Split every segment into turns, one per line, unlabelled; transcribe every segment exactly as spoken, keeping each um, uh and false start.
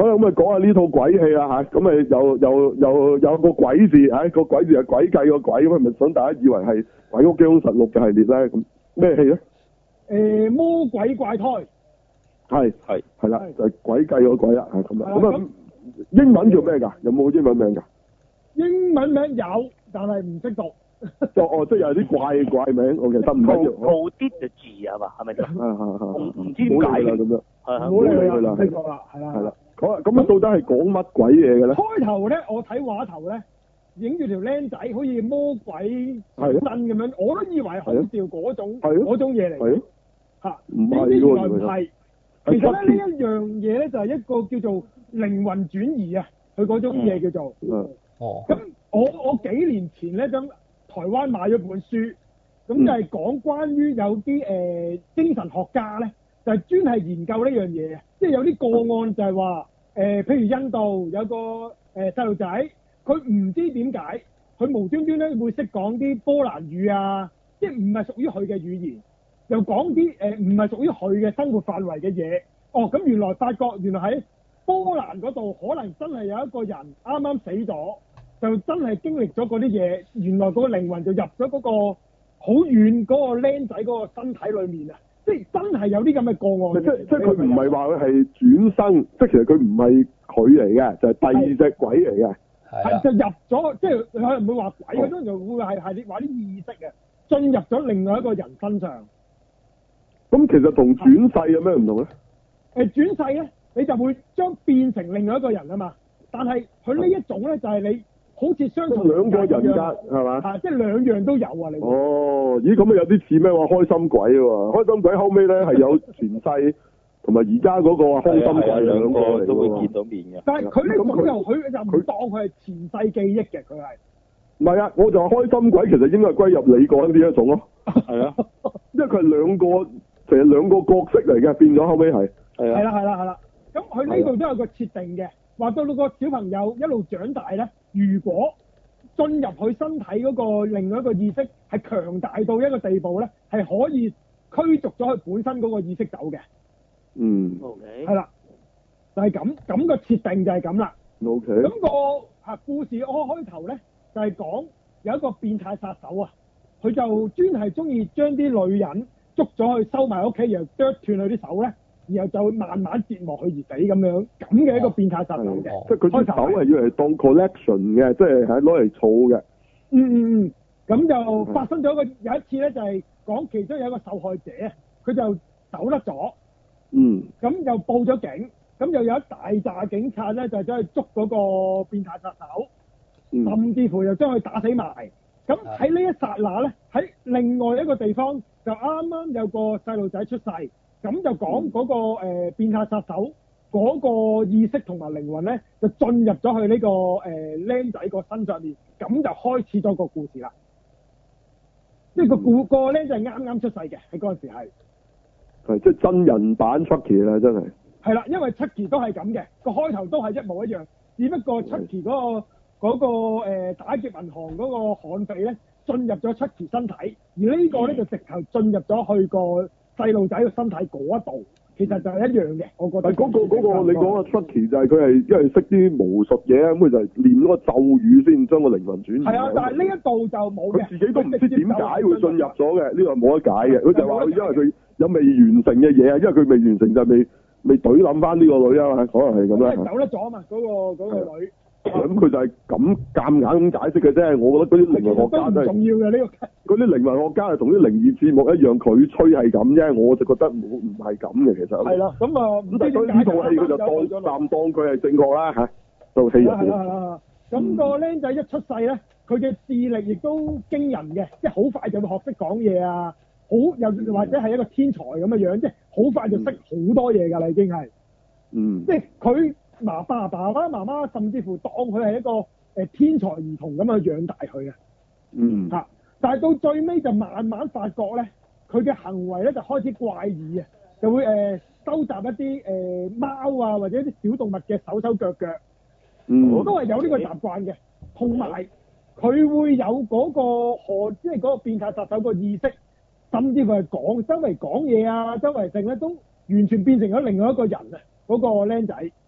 好啦，咁啊講下呢套鬼戲啦吓，咁啊又又又有個鬼字，唉、哎、個鬼字係鬼計個鬼，咁係咪想大家以為係鬼屋驚凶實錄嘅系列咧？咁咩戲咧？
誒，魔鬼怪胎。
係
係
係啦，就係、是、鬼計個鬼啦，係咁啊。咁啊
咁
英文叫咩㗎？有冇英文名㗎？
英文名有，但係唔識讀。
就哦，即係有啲怪怪名，OK，得唔緊要。
冇啲就字啊嘛，係咪？
係係係。
唔唔知點解
啦咁樣。
係
唔好理佢
佢啦，
識讀啦，係啦。
係啦。好啦，咁啊，到底係講乜鬼嘢嘅咧？
開頭咧，我睇畫頭咧，影住條僆仔好似魔鬼真咁樣，我都以為好笑嗰種嗰種嘢嚟。
係咯。
嚇！
唔係
點知原來唔係。其實咧，
係
呢一樣嘢咧就係一個叫做靈魂轉移啊，佢嗰種嘢叫做。
嗯。
哦。
咁我我幾年前咧，咁台灣買咗本書，咁就係講關於有啲誒、呃、精神學家咧，就係、是、專係研究呢樣嘢，即係有啲個案就係話誒，譬如印度有個誒細路仔，佢、呃、唔知點解，佢無端端咧會識講啲波蘭語啊，即係唔係屬於佢嘅語言，又講啲誒唔係屬於佢嘅生活範圍嘅嘢。哦，咁原來發覺原來喺波蘭嗰度可能真係有一個人啱啱死咗。就真係經歷咗嗰啲嘢，原來個靈魂就入咗嗰個好遠嗰個僆仔嗰個身體裏面啊！即係真係有啲咁嘅個案。即即係佢唔係話佢係轉生，即係其實佢唔係佢嚟嘅，就係、是、第二隻鬼嚟嘅。係就入咗，即係佢唔會話鬼嗰種，就會係係啲話啲意識嘅進入咗另外一個人身上。咁其實同轉世有咩唔同咧？誒轉世咧，你就會將變成另外一個人啊嘛。但係佢呢一種咧，就係你。好似相同兩個人格係嘛？啊，即係兩樣都有啊！你哦，咦咁啊有啲似咩話開心鬼喎？開心鬼後尾咧係有前世同埋而家嗰個開心鬼兩個嚟
都會見到面嘅。
但係佢呢種又佢就唔當佢係前世記憶嘅，佢係
唔係啊？我就話開心鬼其實應該係歸入你講呢一種咯。係啊，因為佢係兩個其實兩個角色嚟嘅，變咗後尾係係啊。係啦係啦係啦，咁佢呢度都有個設定嘅。話到到個小朋友一路長大咧，如果進入佢身體嗰個另外一個意識係強大到一個地步咧，係可以驅逐咗佢本身嗰個意識走嘅。嗯。O K。係啦，就係咁，咁個設定就係咁啦。O K。咁個嚇故事開開頭咧，就係講有一個變態殺手啊，佢就專係中意將啲女人捉咗去收埋屋企，然後剁斷佢啲手咧。然後就慢慢折磨佢而死咁樣，咁嘅一個變態殺手嘅，即係佢啲手係要嚟當 collection 嘅，即係係攞嚟儲嘅。嗯嗯嗯，咁就發生咗個有一次咧，就係講其中有一個受害者，佢就走甩咗。嗯。咁又報咗警，咁又有一大紮警察咧，就走去捉嗰個變態殺手，嗯、甚至乎又將佢打死埋。咁喺呢一剎那咧，喺另外一個地方就啱啱有個細路仔出世。咁就講嗰、那個誒、呃、變態殺手嗰個意識同埋靈魂咧，就進入咗去呢、這個誒僆仔個身上面，咁就開始咗個故事啦。即係個故個僆仔係啱啱出世嘅，喺嗰陣時係係即係真人版 Chucky 啦，真係係啦，因為 Chucky 都係咁嘅，個開頭都係一模一樣，只不過 Chucky 嗰、那個嗰、那個、呃、打劫銀行嗰個悍匪咧進入咗 Chucky 身體，而個呢個咧就直頭進入咗去個細路仔嘅身體嗰一度，其實就係一樣嘅，我覺得。係嗰、那個嗰、那個你講嘅 Chucky 就係佢係因為識啲巫術嘢，咁佢就係練嗰個咒語先將個靈魂轉移。係啊，但係呢一度就冇嘅。佢自己都唔知點解會進入咗嘅，呢個冇得解嘅。佢就話佢因為佢有未完成嘅嘢啊，因為佢未完成就未未懟冧翻呢個女啊嘛，可能係咁樣。走得咗啊嘛，嗰、那個嗰、那個女。咁佢就係咁夾硬咁解釋嘅啫，我覺得嗰啲靈魂學家都係重要嘅呢個。嗰啲靈魂學家係同啲靈異節目一樣，佢吹係咁啫，我就覺得唔唔係咁嘅其實。係啦，咁啊唔知點解呢套戲佢就當暫當佢係正確啦嚇，套戲入邊。係啦係啦，咁個僆仔一出世咧，佢嘅智力亦都驚人嘅，即係好快就會學識講嘢啊，好又或者係一個天才咁嘅樣，即係好快就識好多嘢㗎啦已經係。嗯。即係佢。爸爸爸爸媽媽甚至乎當佢係一個誒、呃、天才兒童咁去養大佢嘅，嗯嚇，但係到最尾就慢慢發覺咧，佢嘅行為咧就開始怪異啊，就會誒、呃、收集一啲誒、呃、貓啊或者一啲小動物嘅手手腳腳，嗯，我都係有呢個習慣嘅，同埋佢會有嗰、那個何即係嗰個變態殺手個意識，甚至乎係講周圍講嘢啊，周圍剩咧都完全變成咗另外一個人啊，嗰、那個僆仔。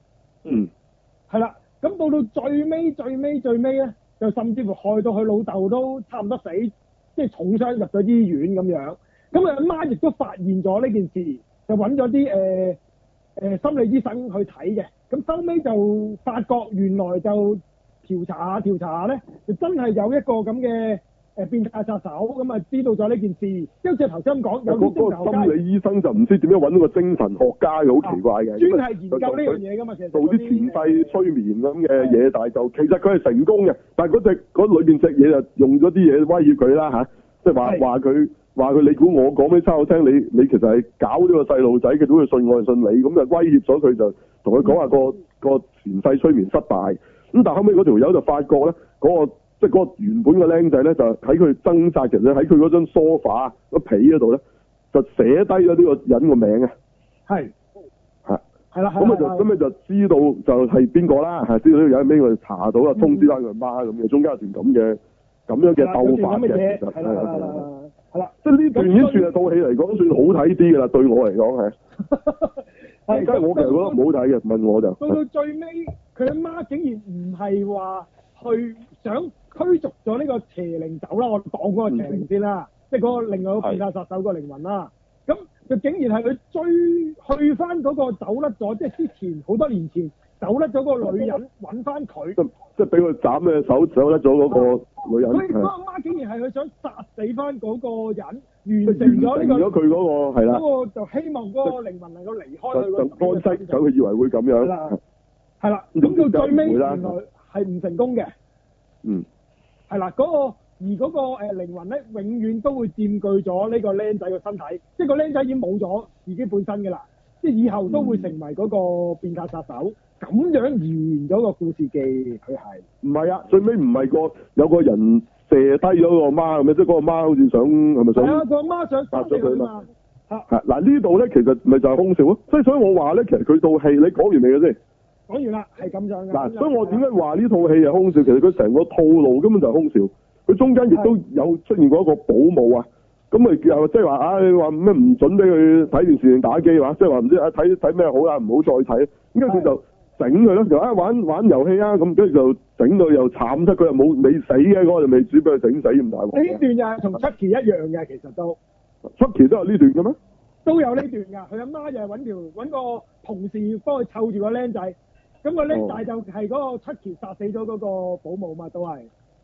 嗯。
係啦，咁到到最尾最尾最尾咧，就甚至乎害到佢老豆都差唔多死，即係重傷入咗醫院咁樣。咁佢阿媽亦都發現咗呢件事，就揾咗啲誒誒心理醫生去睇嘅。咁收尾就發覺原來就調查下調查下咧，就真係有一個咁嘅誒變態殺手，咁啊知道咗呢件事。即係好似頭先咁講，有啲精神學家，
心理醫生就唔知點樣揾到個精神學家嘅，好奇怪嘅。
專係研究呢樣嘢㗎嘛，其實
做啲前世催眠咁嘅嘢，但係就其實佢係成功嘅，但係嗰隻嗰裏邊隻嘢就用咗啲嘢威脅佢啦嚇，即係話話佢話佢你估我講俾差佬聽，你你其實係搞呢個細路仔，佢點會信我係信你，咁就威脅咗佢，就同佢講話個個前世催眠失敗。咁但係後尾嗰條友就發覺咧，嗰個即係嗰個原本嘅僆仔咧，就喺佢掙扎，其實喺佢嗰張梳化個被嗰度咧，就寫低咗呢個人個名啊。
係。
係。
係啦。
咁咪就咁咪就知道就係邊個啦，係知道呢個人俾佢查到啦，通知翻佢媽咁嘅，中間有段咁嘅咁樣嘅鬥法嘅，其實係啦係啦係啦，即係呢段已經算係套戲嚟講算好睇啲㗎啦，對我嚟講係。係，即係我其實覺得唔好睇嘅，問我就。
到到最尾，佢阿媽竟然唔係話去想驅逐咗呢個邪靈走啦，我講嗰個邪靈先啦，即係嗰個另外一個變態殺手個靈魂啦。咁就竟然係佢追去翻嗰個走甩咗，即係之前好多年前走甩咗個女人揾翻佢。即係俾佢斬嘅手走甩咗嗰個女人。佢嗰阿媽竟然係佢想殺死翻嗰個人，完成咗呢個。完咗佢嗰個係啦。嗰個就希望嗰個靈魂能夠離開佢。就安息，咁佢以為會咁樣。係啦。係啦。咁到最尾原來係唔成功嘅。嗯。係啦，嗰個。而嗰個誒靈魂咧，永遠都會佔據咗呢個僆仔嘅身體，即係個僆仔已經冇咗自己本身嘅啦，即係以後都會成為嗰個變態殺手，咁、嗯、樣而完咗個故事記，佢係唔係啊？最尾唔係個有個人射低咗個媽咁樣，即係嗰個媽好似想係咪想？係啊，個媽想殺咗佢嘛。嚇係嗱呢度咧，其實咪就係空少咯，即係所以我話咧，其實佢套戲你講完未嘅先？講完啦，係咁樣嘅。嗱，所以我點解話呢套戲係空少？其實佢成個套路根本就係空少。佢中間亦都有出現過一個保姆啊，咁咪又即係話啊，話咩唔準俾佢睇電視定打機話，即係話唔知啊睇睇咩好啦，唔好再睇，咁跟住佢就整佢咯，就啊玩玩遊戲啊，咁跟住就整到又慘得，佢又冇未死嘅，嗰個就未煮俾佢整死咁大鑊。呢段又係同 Chucky 一樣嘅，其實都 Chucky 都有呢段嘅咩？都有呢段㗎，佢阿媽又係揾條揾個同事幫佢湊住個僆仔，咁個僆仔就係嗰個 Chucky 殺死咗嗰個保姆嘛，都係。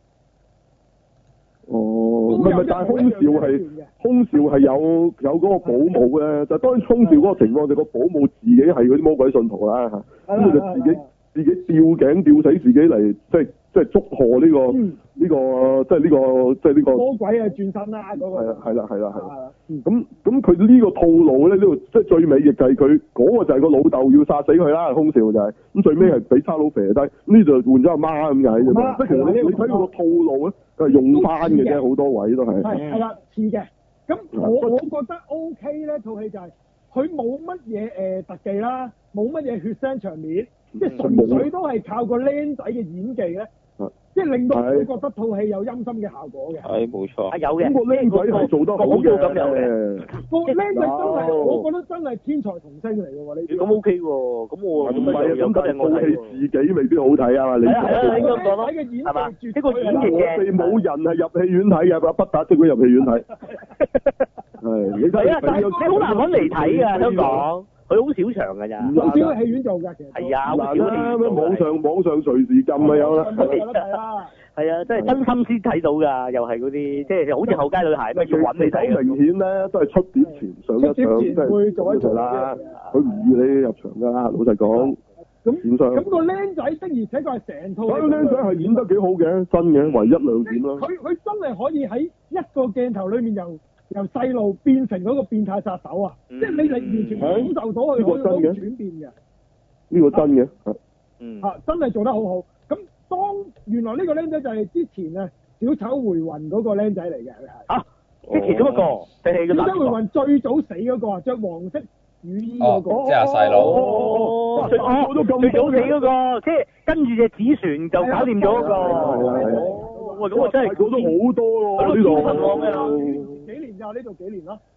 哦，唔係唔係，但係空少係空少係有有嗰個保姆咧，就當然空少嗰個情況就個保姆自己係嗰啲魔鬼信徒啦嚇，咁佢就自己自己吊頸吊死自己嚟，即係即係祝賀呢個呢個即係呢個即係呢個魔鬼啊轉身啦嗰個。係啦係啦係啦係啦。咁咁佢呢個套路咧，呢度即係最尾亦係佢嗰個就係個老豆要殺死佢啦，空少就係咁最尾係俾差佬射低，呢度換咗阿媽咁解啫嘛。即係其實你你睇佢個套路咧。佢係用翻嘅啫，好多位都係。係係啦，似嘅。咁我我覺得 O K 咧，套戲就係佢冇乜嘢誒特技啦，冇乜嘢血腥場面，即係純粹都係靠個僆仔嘅演技咧，即係令到佢覺得套戲有陰森嘅效果嘅。係冇錯。係有嘅。咁個僆仔係做得好嘅。咁有嘅。個僆仔真係，我覺得真係天才童星嚟嘅喎呢啲。咁 O K 喎，咁我唔係啊，咁但係套戲自己未必好睇啊嘛，你。係啊係啊，應該講咯。係嘛？呢個演技嘅。我哋冇人係入戲院睇嘅，不打即管入戲院睇。係。你睇啊！但係你好難揾嚟睇㗎，香港。佢好少場㗎咋。好少喺戲院做㗎，其實。係啊，好少啦。咩網上網上隨時撳啊有啦。係啊，真係真心先睇到㗎，又係嗰啲即係好似後街女孩咩要揾你睇。好明顯咧，都係出碟前上一場，即係會做一場啦。佢唔預你入場㗎啦，老實講。咁咁個僆仔的而且確係成套。嗰個僆仔係演得幾好嘅，真嘅，唯一亮點咯。佢佢真係可以喺一個鏡頭裏面由由細路變成嗰個變態殺手啊！即係你你完全感受到佢嗰種轉變嘅。呢個真嘅。嗯。啊！真係做得好好。咁當原來呢個僆仔就係之前啊小丑回魂嗰個僆仔嚟嘅，佢係。啊！即係其中一個。小丑回魂最早死嗰個啊，著黃色雨衣嗰個。即係細佬。哦，最早死嗰個，即係跟住隻紙船就搞掂咗嗰個。係啊係啊。哇！咁啊真係講咗好多咯，呢度。幾年咋？呢度幾年咯？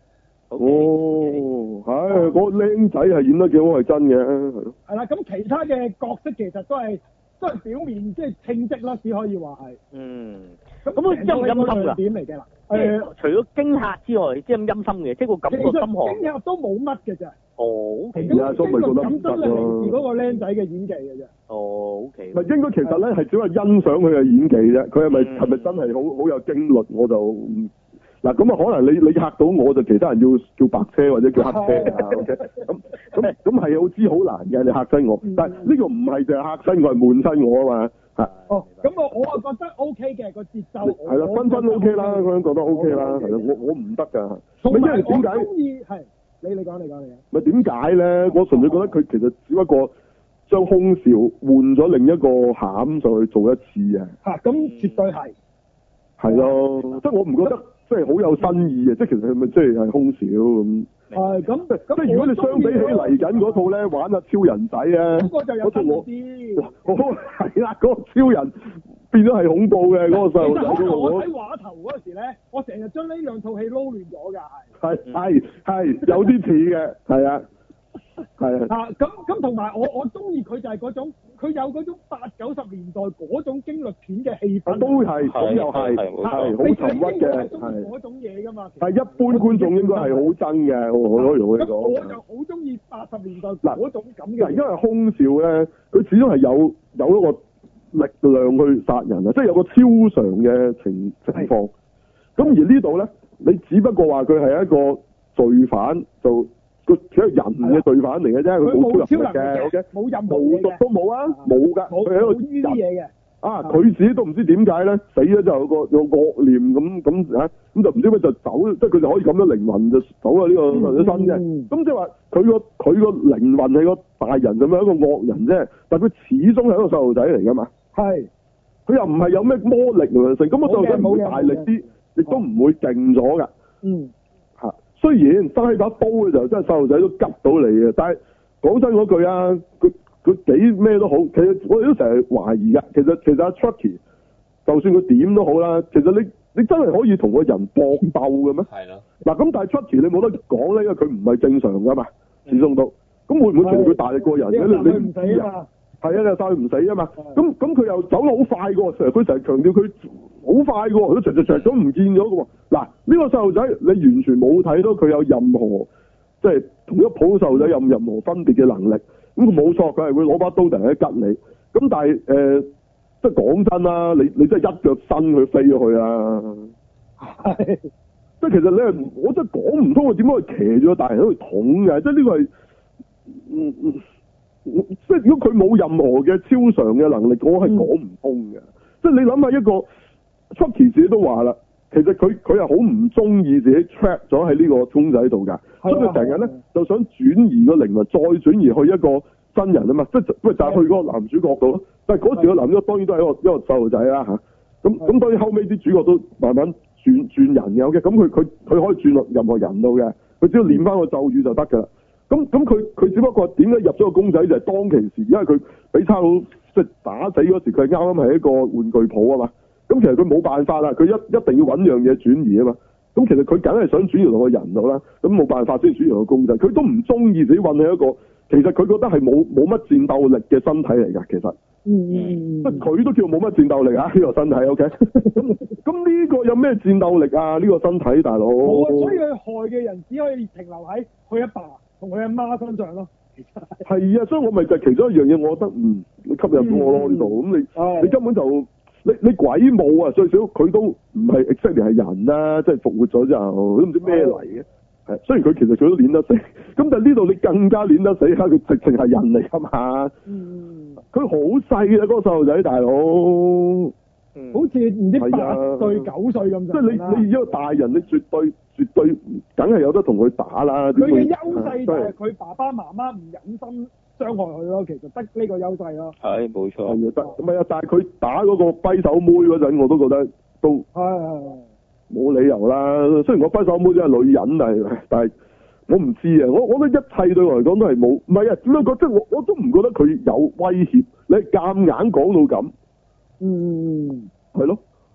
哦，係，嗰個僆仔係演得幾好，係真嘅，係咯。
係啦，咁其他嘅角色其實都係都係表面即係稱職啦，只可以話係。嗯。咁
咁佢陰唔陰森㗎？
點嚟嘅啦？
誒，除咗驚嚇之外，即係咁陰森嘅，即係個感覺心寒。
驚嚇都冇乜嘅啫。
哦，O K。
係啊，所以咪覺得
咁真係嚟自嗰個僆仔嘅演技嘅啫。
哦，O K。
唔係應該其實咧係只係欣賞佢嘅演技啫，佢係咪係咪真係好好有經歷我就唔。嗱咁啊，可能你你嚇到我就其他人要叫白車或者叫黑車啊，OK？咁咁咁係好知好難嘅，你嚇親我，但係呢個唔係淨係嚇親我，係悶親我啊嘛嚇。
哦，咁我我啊覺得 OK 嘅個節奏。
係啦，分分 OK 啦，咁樣覺得 OK 啦，係啦，我我唔得㗎。咪因為點解？
我中意係你你講你講你講。
咪點解咧？我純粹覺得佢其實只不過將空少換咗另一個餡上去做一次啊。
嚇！咁絕對係。
係咯，即係我唔覺得。即係好有新意嘅，即係其實係咪即係係空少咁？
係咁，
即係如果你相比起嚟緊嗰套咧，玩下超人仔啊，
嗰個就有新
啲。我係啦，嗰個超人變咗係恐怖嘅嗰個細路仔。
其實我睇畫頭嗰時咧，我成日將呢兩套戲撈亂咗㗎，
係係係有啲似嘅，係啊。係
啊，咁咁同埋我我中意佢就係嗰種，佢有嗰種八九十年代嗰種驚慄片嘅氣氛。
都係，咁又係，係好沉鬱嘅，係
嗰種嘢㗎嘛。
係一般觀眾應該係好憎嘅，我可以同你講。
我就好中意八十年代嗰種咁嘅。
因為空少咧，佢始終係有有一個力量去殺人啊，即係有個超常嘅情情況。咁而呢度咧，你只不過話佢係一個罪犯就。佢佢係人嘅罪犯嚟嘅啫，佢冇超能力嘅 ，OK，冇任何無毒都冇啊，冇㗎，佢係一個人
嘢嘅。
啊，佢自己都唔知點解咧，死咗就有個有個惡念咁咁嚇，咁就唔知咩就走，即係佢就可以咁樣靈魂就走咗呢個個身嘅。咁即係話佢個佢個靈魂係個大人咁樣一個惡人啫，但係佢始終係一個細路仔嚟㗎嘛。係。佢又唔係有咩魔力嚟成，咁個細路仔唔會大力啲，亦都唔會勁咗㗎。嗯。雖然揸起把刀嘅時候，真係細路仔都急到你嘅，但係講真嗰句啊，佢佢幾咩都好，其實我哋都成日懷疑㗎。其實其實阿 Chucky 就算佢點都好啦，其實你你真係可以同個人搏鬥嘅咩？係咯。嗱咁，但係 Chucky 你冇得講咧，因為佢唔係正常㗎嘛，始終都。咁會唔會其實佢大力過人嘅？你你唔知啊？係啊，你又殺佢唔死啊嘛。咁咁佢又走得好快嘅喎，成日佢成日強調佢好快嘅喎，佢著著著咗唔見咗嘅喎。嗱，呢個細路仔你完全冇睇到佢有任何即係同一普通細路仔有任何分別嘅能力。咁佢冇錯，佢係會攞把刀突然間吉你。咁但係誒，即係講真啦，你你真係一腳伸佢飛咗去啊！係，即係其實你係我真係講唔通佢點解會騎住個大人喺度捅嘅？即係呢個係嗯嗯。即係如果佢冇任何嘅超常嘅能力，我係講唔通嘅。嗯、即係你諗下一個 Chucky 自己都話啦，其實佢佢係好唔中意自己 trap 咗喺呢個公仔度㗎，所以佢成日咧就想轉移個靈魂，再轉移去一個真人啊嘛，即係就係去嗰個男主角度咯。但係嗰時個男主角當然都係一個一個細路仔啦嚇。咁咁當然後尾啲主角都慢慢轉轉人嘅，OK，咁佢佢佢可以轉落任何人度嘅，佢只要練翻個咒語就得㗎啦。咁咁佢佢只不過點解入咗個公仔就係當其時，因為佢俾差佬即係打死嗰時，佢啱啱係一個玩具鋪啊嘛。咁其實佢冇辦法啦，佢一一定要揾樣嘢轉移啊嘛。咁其實佢梗係想轉移落個人度啦。咁冇辦法先轉移落個公仔。佢都唔中意自己運喺一個，其實佢覺得係冇冇乜戰鬥力嘅身體嚟㗎。其實，嗯，即係佢都叫冇乜戰鬥力啊呢個身體。O K，咁咁呢個有咩戰鬥力啊？呢個身體大佬。
冇啊，所以佢害嘅人只可以停留喺佢阿爸同佢阿媽身上咯。
係啊，所以我咪就係其中一樣嘢，我覺得嗯，你吸引到我咯呢度。咁你你根本就你你鬼冇啊，最少佢都唔係 exactly 係人啦，即係復活咗之後都唔知咩嚟嘅。係，雖然佢其實佢都練得死，咁但係呢度你更加練得死啦，佢直情係人嚟㗎嘛。嗯。佢好細啊，嗰個細路仔大佬。
嗯。好似唔知八歲九歲咁。即
係你你一個大人，你絕對絕對梗係有得同佢打啦。
佢嘅優勢就係佢爸爸媽媽唔忍心傷害佢咯，其實得呢個優勢咯。係，冇錯。係啊，得唔係啊？但係佢打嗰個跛手妹嗰陣，我都覺得都。係係係。冇理由啦，雖然我跛手妹真係女人，但係但係我唔知啊，我我覺得一切對我嚟講都係冇，唔係啊，點樣講？即係我我都唔覺得佢有威脅，你夾硬講到咁，嗯，係咯，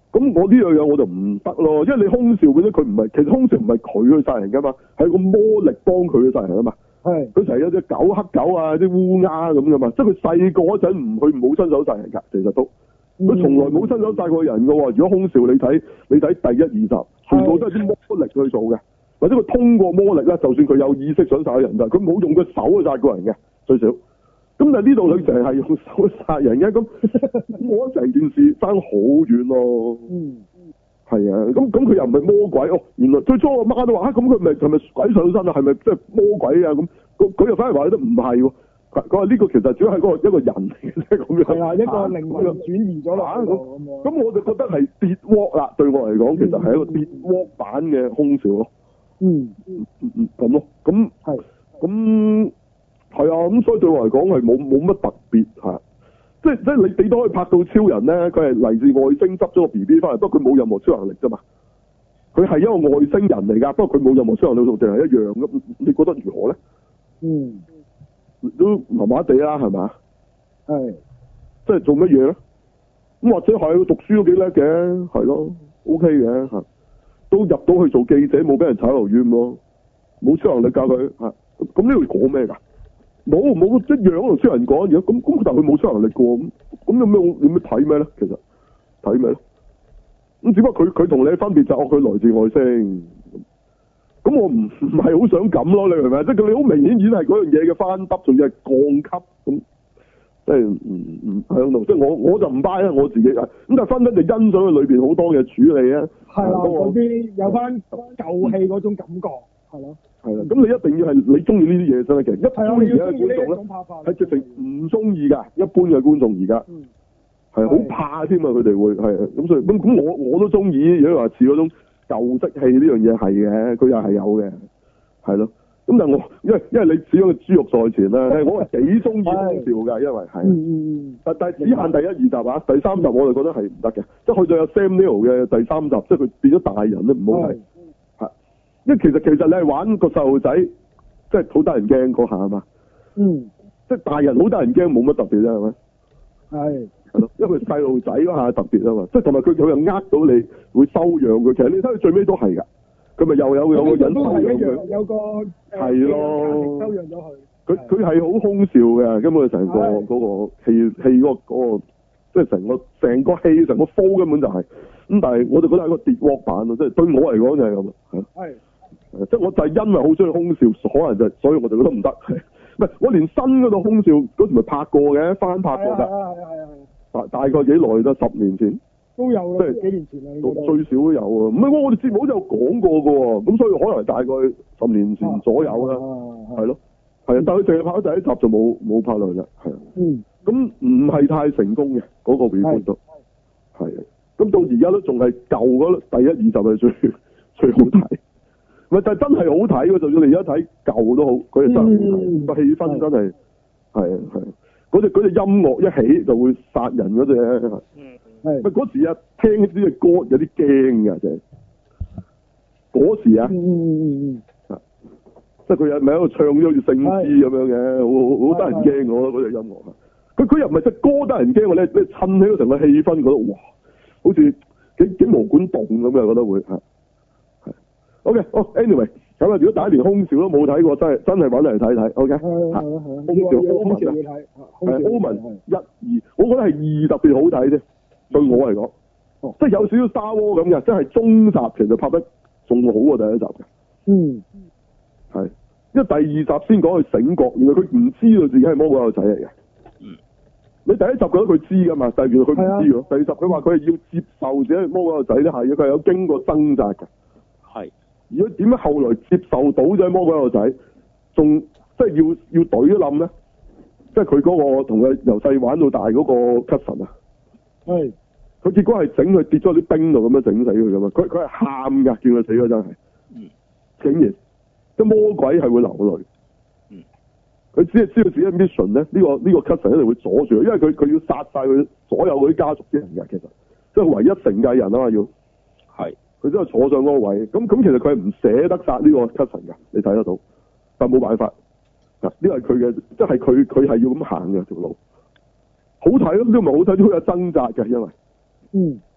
咁我呢樣嘢我就唔得咯，因為你空少嗰啲佢唔係，其實空少唔係佢去殺人噶嘛，係個魔力幫佢去殺人啊嘛。
係。
佢成日有隻狗、黑狗啊，啲烏鴉咁噶嘛，即係佢細個嗰陣唔去冇親手殺人㗎，其實都佢從來冇親手殺過人㗎喎。如果空少你睇你睇第一二集，全部都係啲魔力去做嘅，或者佢通過魔力啦，就算佢有意識想殺人，但係佢冇用個手去殺過人嘅最少。咁但係呢度佢成日係用手殺人嘅，咁我覺得成件事爭好遠咯。
嗯，
係啊，咁咁佢又唔係魔鬼哦。原來最初我媽都話啊，咁佢咪係咪鬼上身啊？係咪即係魔鬼啊？咁佢佢又反而話都唔係喎。佢話呢個其實主要係嗰個一個人嚟嘅啫，咁樣。係啊，
一個靈魂轉移咗落去咁樣。
咁我就覺得係跌鑊啦，對我嚟講，其實係一個跌鑊版嘅空少咯。嗯嗯嗯咁咯，咁係咁。係啊，咁所以對我嚟講係冇冇乜特別嚇，即係即係你你都可以拍到超人咧，佢係嚟自外星執咗個 B B 翻嚟，不過佢冇任何超能力啫嘛。佢係一個外星人嚟㗎，不過佢冇任何超能力，同定係一樣咁。你覺得如何咧？嗯，都麻麻地啦，係嘛？係，即係做乜嘢咧？咁或者係讀書都幾叻嘅，係咯 ，OK 嘅嚇，都入到去做記者，冇俾人炒魷魚咁咯，冇超能力教佢嚇，咁呢度講咩㗎？冇冇一樣同超人講嘢，咁咁但係佢冇超能力嘅喎，咁咁有咩有咩睇咩咧？其實睇咩咧？咁只不過佢佢同你分別就係佢來自外星，咁我唔唔係好想咁咯，你明唔明？即係佢你好明顯演係嗰樣嘢嘅翻得，仲要係降級咁，即係唔唔喺度，即係我我就唔 buy 啦，我自己啊，咁但係分得就欣賞佢裏邊好多嘅處理啊，
係啦，嗰啲有翻舊戲嗰種感覺，係咯。
係啦，咁你一定要係你中意呢啲嘢先得嘅，一般而家嘅觀眾咧係直情唔中意㗎，一般嘅觀眾而家係好怕添啊！佢哋會係咁所以咁咁我我都中意，如果話似嗰種舊式戲呢樣嘢係嘅，佢又係有嘅，係咯。咁但係我因為因為你始終豬肉在前啦，我係幾中意空少㗎，因為係，嗯、但但係只限第一二集啊，第三集我就覺得係唔得嘅，即係去到有 Sam Neill 嘅第三集，即係佢變咗大人咧，唔好睇。因為其實其實你係玩個細路仔，即係好得人驚嗰下啊嘛。嗯。即係大人好得人驚，冇乜特別啫，係咪？係。係咯，因為佢細路仔嗰下特別啊嘛，即係同埋佢佢又呃到你會收養佢，其實你睇佢最尾都係㗎，佢咪又有有個人收養佢，
有個
係咯，
收養咗佢。
佢佢係好空少嘅，根本成個嗰個戲戲嗰個嗰個，即係成個成個戲成個 flow 根本就係咁，但係我就覺得係一個跌鑊版咯，即係對我嚟講就係咁係。係。即係我就係因為好中意空少，可能就係、所以我就覺得唔得。唔係我連新嗰度空少嗰時咪拍過嘅，翻拍過㗎。係啊係啊係啊大大概幾耐得十年前
都有啦，即係幾年前啦。
最少都有啊。唔係我我哋節目好似有講過㗎喎，咁所以可能大概十年前左右啦。係咯，係啊，但係佢淨係拍咗第一集就冇冇拍落去啦。係啊。嗯。咁唔係太成功嘅嗰、嗰個 reboot 都係啊。咁到而家都仲係舊嗰第一二集係最最好睇。咪就係真係好睇喎！就算你而家睇舊都好，佢係真係好睇，個氣氛真係係啊係啊！嗰隻嗰隻音樂一起就會殺人嗰隻，係咪嗰時啊聽呢啲嘅歌有啲驚㗎，真係嗰時啊，嗯啊即係佢有咪喺度唱咗好似聖詩咁樣嘅，好好得人驚我覺得嗰隻音樂啊！佢佢又唔係隻歌得人驚喎，你你襯起嗰成個氣氛，覺得哇，好似幾幾毛管動咁啊！覺得會係。O K，哦，anyway，咁啊，如果第一年空少都冇睇過，真係真係揾嚟睇睇。O K，空少，空少要睇，係 Omen 一二，我覺得係二特別好睇啫。對我嚟講，即係有少少沙窩咁嘅，即係中集其實拍得仲好過第一集嘅。嗯，係，因為第二集先講佢醒覺，原來佢唔知道自己係魔鬼個仔嚟嘅。嗯，你第一集覺得佢知噶嘛，但係原來佢唔知咯。第二集佢話佢係要接受自己係魔鬼個仔咧，係嘅，佢係有經過掙扎嘅。係。如果點解後來接受到咗魔鬼個仔，仲即係要要懟一冧咧？即係佢嗰個同佢由細玩到大嗰個 cousin 啊，係佢結果係整佢跌咗啲冰度咁樣整死佢噶嘛？佢佢係喊㗎，見佢死咗真係，嗯，竟然即係魔鬼係會流淚，嗯，佢只係知道自己 mission 咧，呢、呢個呢、呢個 cousin 一定會阻住佢，因為佢佢要殺晒佢所有嗰啲家族啲人㗎，其實即係唯一承繼人啊嘛要，係。佢真係坐上嗰個位，咁咁其實佢係唔捨得殺呢個 cousin 㗎，你睇得到，但冇辦法，嗱呢個係佢嘅，即係佢佢係要咁行嘅條路，好睇咯，呢個唔係好睇，都有掙扎嘅，因為，嗯，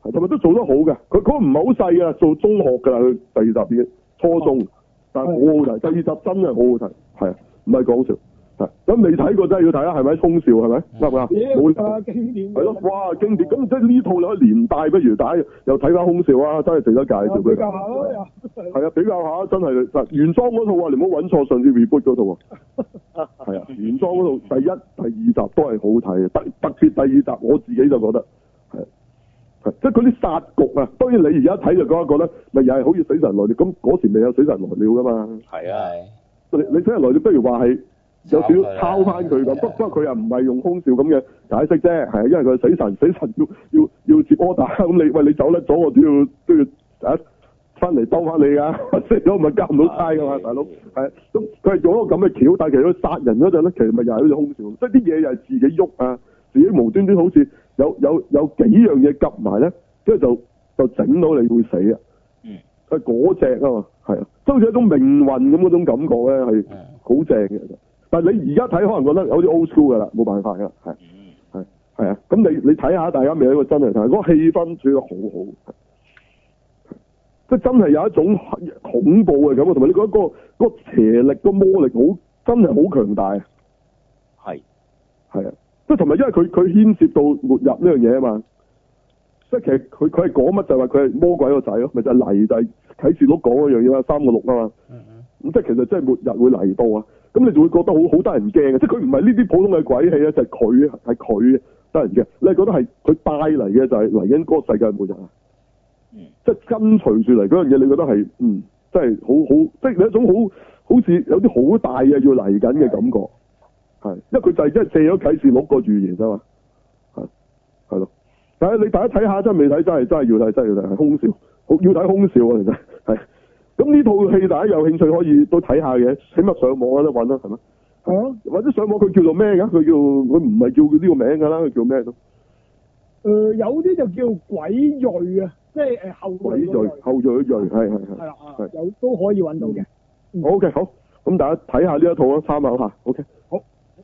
係同埋都做得好嘅。佢嗰個唔係好細㗎，做中學㗎啦。佢第二集已經初中，哦、但係好好睇。第二集真係好好睇，係啊，唔係講笑。係咁未睇過真係要睇啦，係咪？空少係咪？啱唔啱？冇
啊，經典。
係咯，哇，經典！咁即係呢套你可以連帶不如打，又睇翻空少啊，真係值得介紹佢。
比較下咯，
係啊，比較下真係嗱，原裝嗰套啊，你唔好揾錯上次 reboot 嗰套啊。係啊，原裝嗰套第一、第二集都係好睇嘅，特特別第二集我自己就覺得係係，即係嗰啲殺局啊。當然你而家睇就覺得覺得咪又係好似死神來了，咁嗰時未有死神來了㗎嘛。
係啊，
你你死神來了不如話係。有少少抄翻佢咁，不不過佢又唔係用空少咁嘅解釋啫，係啊，因為佢死神，死神要要要接 order，咁你喂你走甩咗，我都要都要啊翻嚟兜翻你噶，死咗咪交唔到差噶嘛，大佬係，咁佢係用一個咁嘅橋，但係其實佢殺人嗰陣咧，其實咪又係好似空少，即係啲嘢又係自己喐啊，自己無端端好似有有有幾樣嘢夾埋咧，跟住就就整到你會死啊，嗯，係嗰隻啊嘛，係啊，即係好似一種命運咁嗰種感覺咧，係好正嘅。但係你而家睇可能覺得好似 old school 㗎啦，冇辦法㗎，係係係啊！咁你你睇下，大家未喺個真係睇，嗰個氣氛處理得好好，即係真係有一種恐怖嘅感覺，同埋你覺得嗰個嗰個邪力、個魔力好真係好強大，
係
係啊！即係同埋因為佢佢牽涉到末日呢樣嘢啊嘛，即係其實佢佢係講乜就係話佢係魔鬼個仔咯，咪就係嚟就係啟示錄講嗰樣嘢啊，三個六啊嘛，咁即係其實真係末日會嚟到啊！咁你就會覺得好好得人驚嘅，即係佢唔係呢啲普通嘅鬼氣咧，就係佢係佢得人驚。你係覺得係佢帶嚟嘅就係嚟緊嗰個世界末日啊！嗯，即係跟隨住嚟嗰樣嘢，你覺得係嗯，真係好好，即係你一種好好似有啲好大嘅要嚟緊嘅感覺，係，因為佢就係真係借咗啟示錄個預言啊嘛，係係咯。但係你大家睇下真係未睇，真係真係要睇，真係要睇，係空少，好要睇空少啊！其實係。咁呢套戲大家有興趣可以都睇下嘅，起碼上網有得揾啦，係咪？係啊，或者上網佢叫做咩㗎？佢叫佢唔係叫佢呢個名㗎啦，佢叫咩都？誒、
呃，有啲就叫鬼裔啊，即係誒後
鬼裔，後裔嘅裔，係係係。係啦，
係有都可以揾到嘅。
嗯、OK，好，咁大家睇下呢一套啊，參考下。OK，好。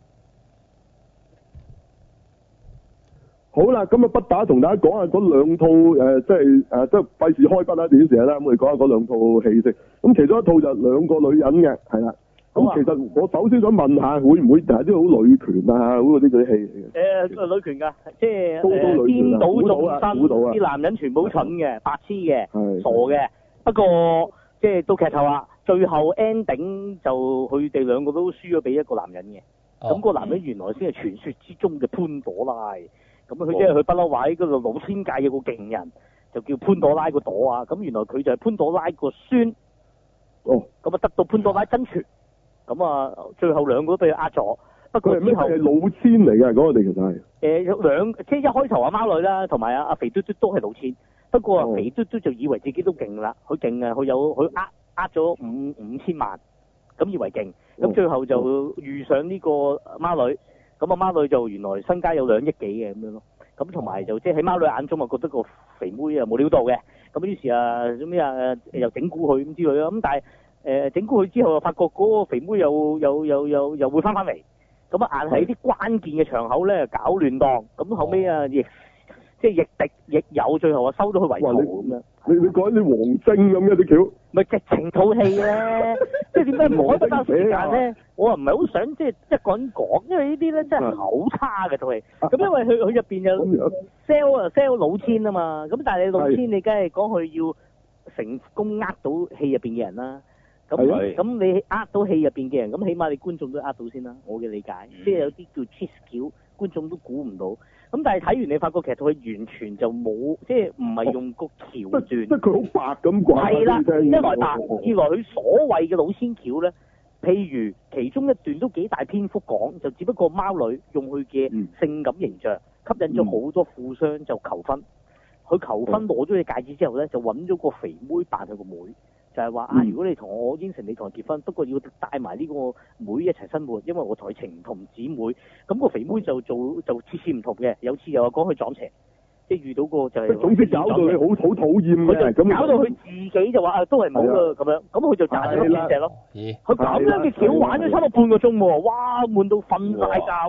好啦，咁啊不打同大家講下嗰兩套誒、呃，即係誒、呃，即係費事開筆啦，電視劇啦，咁我哋講下嗰兩套戲先。咁其中一套就兩個女人嘅，係啦。咁、啊、其實我首先想問下，會唔會係啲好女權啊？嗰啲嗰啲戲嚟嘅？
誒、呃，女權㗎，即係
都都女權
顛倒眾生，啲、
啊、
男人全部蠢嘅，白痴嘅，傻嘅。不過即係到劇頭啊，最後 ending 就佢哋兩個都輸咗俾一個男人嘅。咁、哦、個男人原來先係傳說之中嘅潘朵拉。咁佢即係佢不嬲話喺嗰度老千界有個勁人，就叫潘朵拉個朵啊！咁原來佢就係潘朵拉個孫。
哦。咁
啊，得到潘朵拉真傳。咁啊，最後兩個都俾佢呃咗。不過之後
係老千嚟嘅，嗰個地其實係。誒，
有兩即係一開頭阿貓女啦，同埋阿阿肥嘟嘟都係老千。不過、哦、肥嘟嘟就以為自己都勁啦，佢勁啊！佢有佢呃呃咗五五千萬，咁以為勁。咁、哦、最後就遇上呢個貓女。咁阿貓女就原來身家有兩億幾嘅咁樣咯，咁同埋就即係喺貓女眼中啊覺得個肥妹啊冇料到嘅，咁於是啊做咩啊又整蠱佢咁之類啦，咁但係誒整蠱佢之後又發覺嗰個肥妹又又又又又會翻返嚟，咁啊硬喺啲關鍵嘅場口咧搞亂檔，咁後尾啊亦即係亦敵亦友，最後啊收咗佢為徒咁樣。你你講啲黃精咁嘅啲橋，咪直情套戲咧，即係點解唔開得多時間咧？我又唔係好想即係一個人講，因為呢啲咧真係好差嘅套戲。咁因為佢佢入邊有 sell 啊 sell 老千啊嘛，咁但係你老千你梗係講佢要成功呃到戲入邊嘅人啦。咁咁你呃到戲入邊嘅人，咁起碼你觀眾都呃到先啦。我嘅理解，嗯、即係有啲叫 cheese 橋，觀眾都估唔到。咁但係睇完你發覺劇套係完全就冇，即係唔係用個橋段，即係佢好白咁講。係啦，一來白，二來佢所謂嘅老千橋咧，譬如其中一段都幾大篇幅講，就只不過貓女用佢嘅性感形象、嗯、吸引咗好多富商就求婚。佢、嗯、求婚攞咗隻戒指之後咧，就揾咗個肥妹扮佢個妹，妹。就係、是、話啊，如果你同我應承你同我結婚，不過要帶埋呢個妹一齊生活，因為我同佢情同姊妹。咁、那個肥妹就做就次次唔同嘅，有次又話講佢撞邪，即係遇到個就係、是。總之搞到你好好討厭嘅，咁搞到佢自己就話啊，都係冇啦咁樣，咁佢就賺咗幾隻咯。佢咁樣嘅橋玩咗差唔多半個鐘喎，哇，悶到瞓晒覺。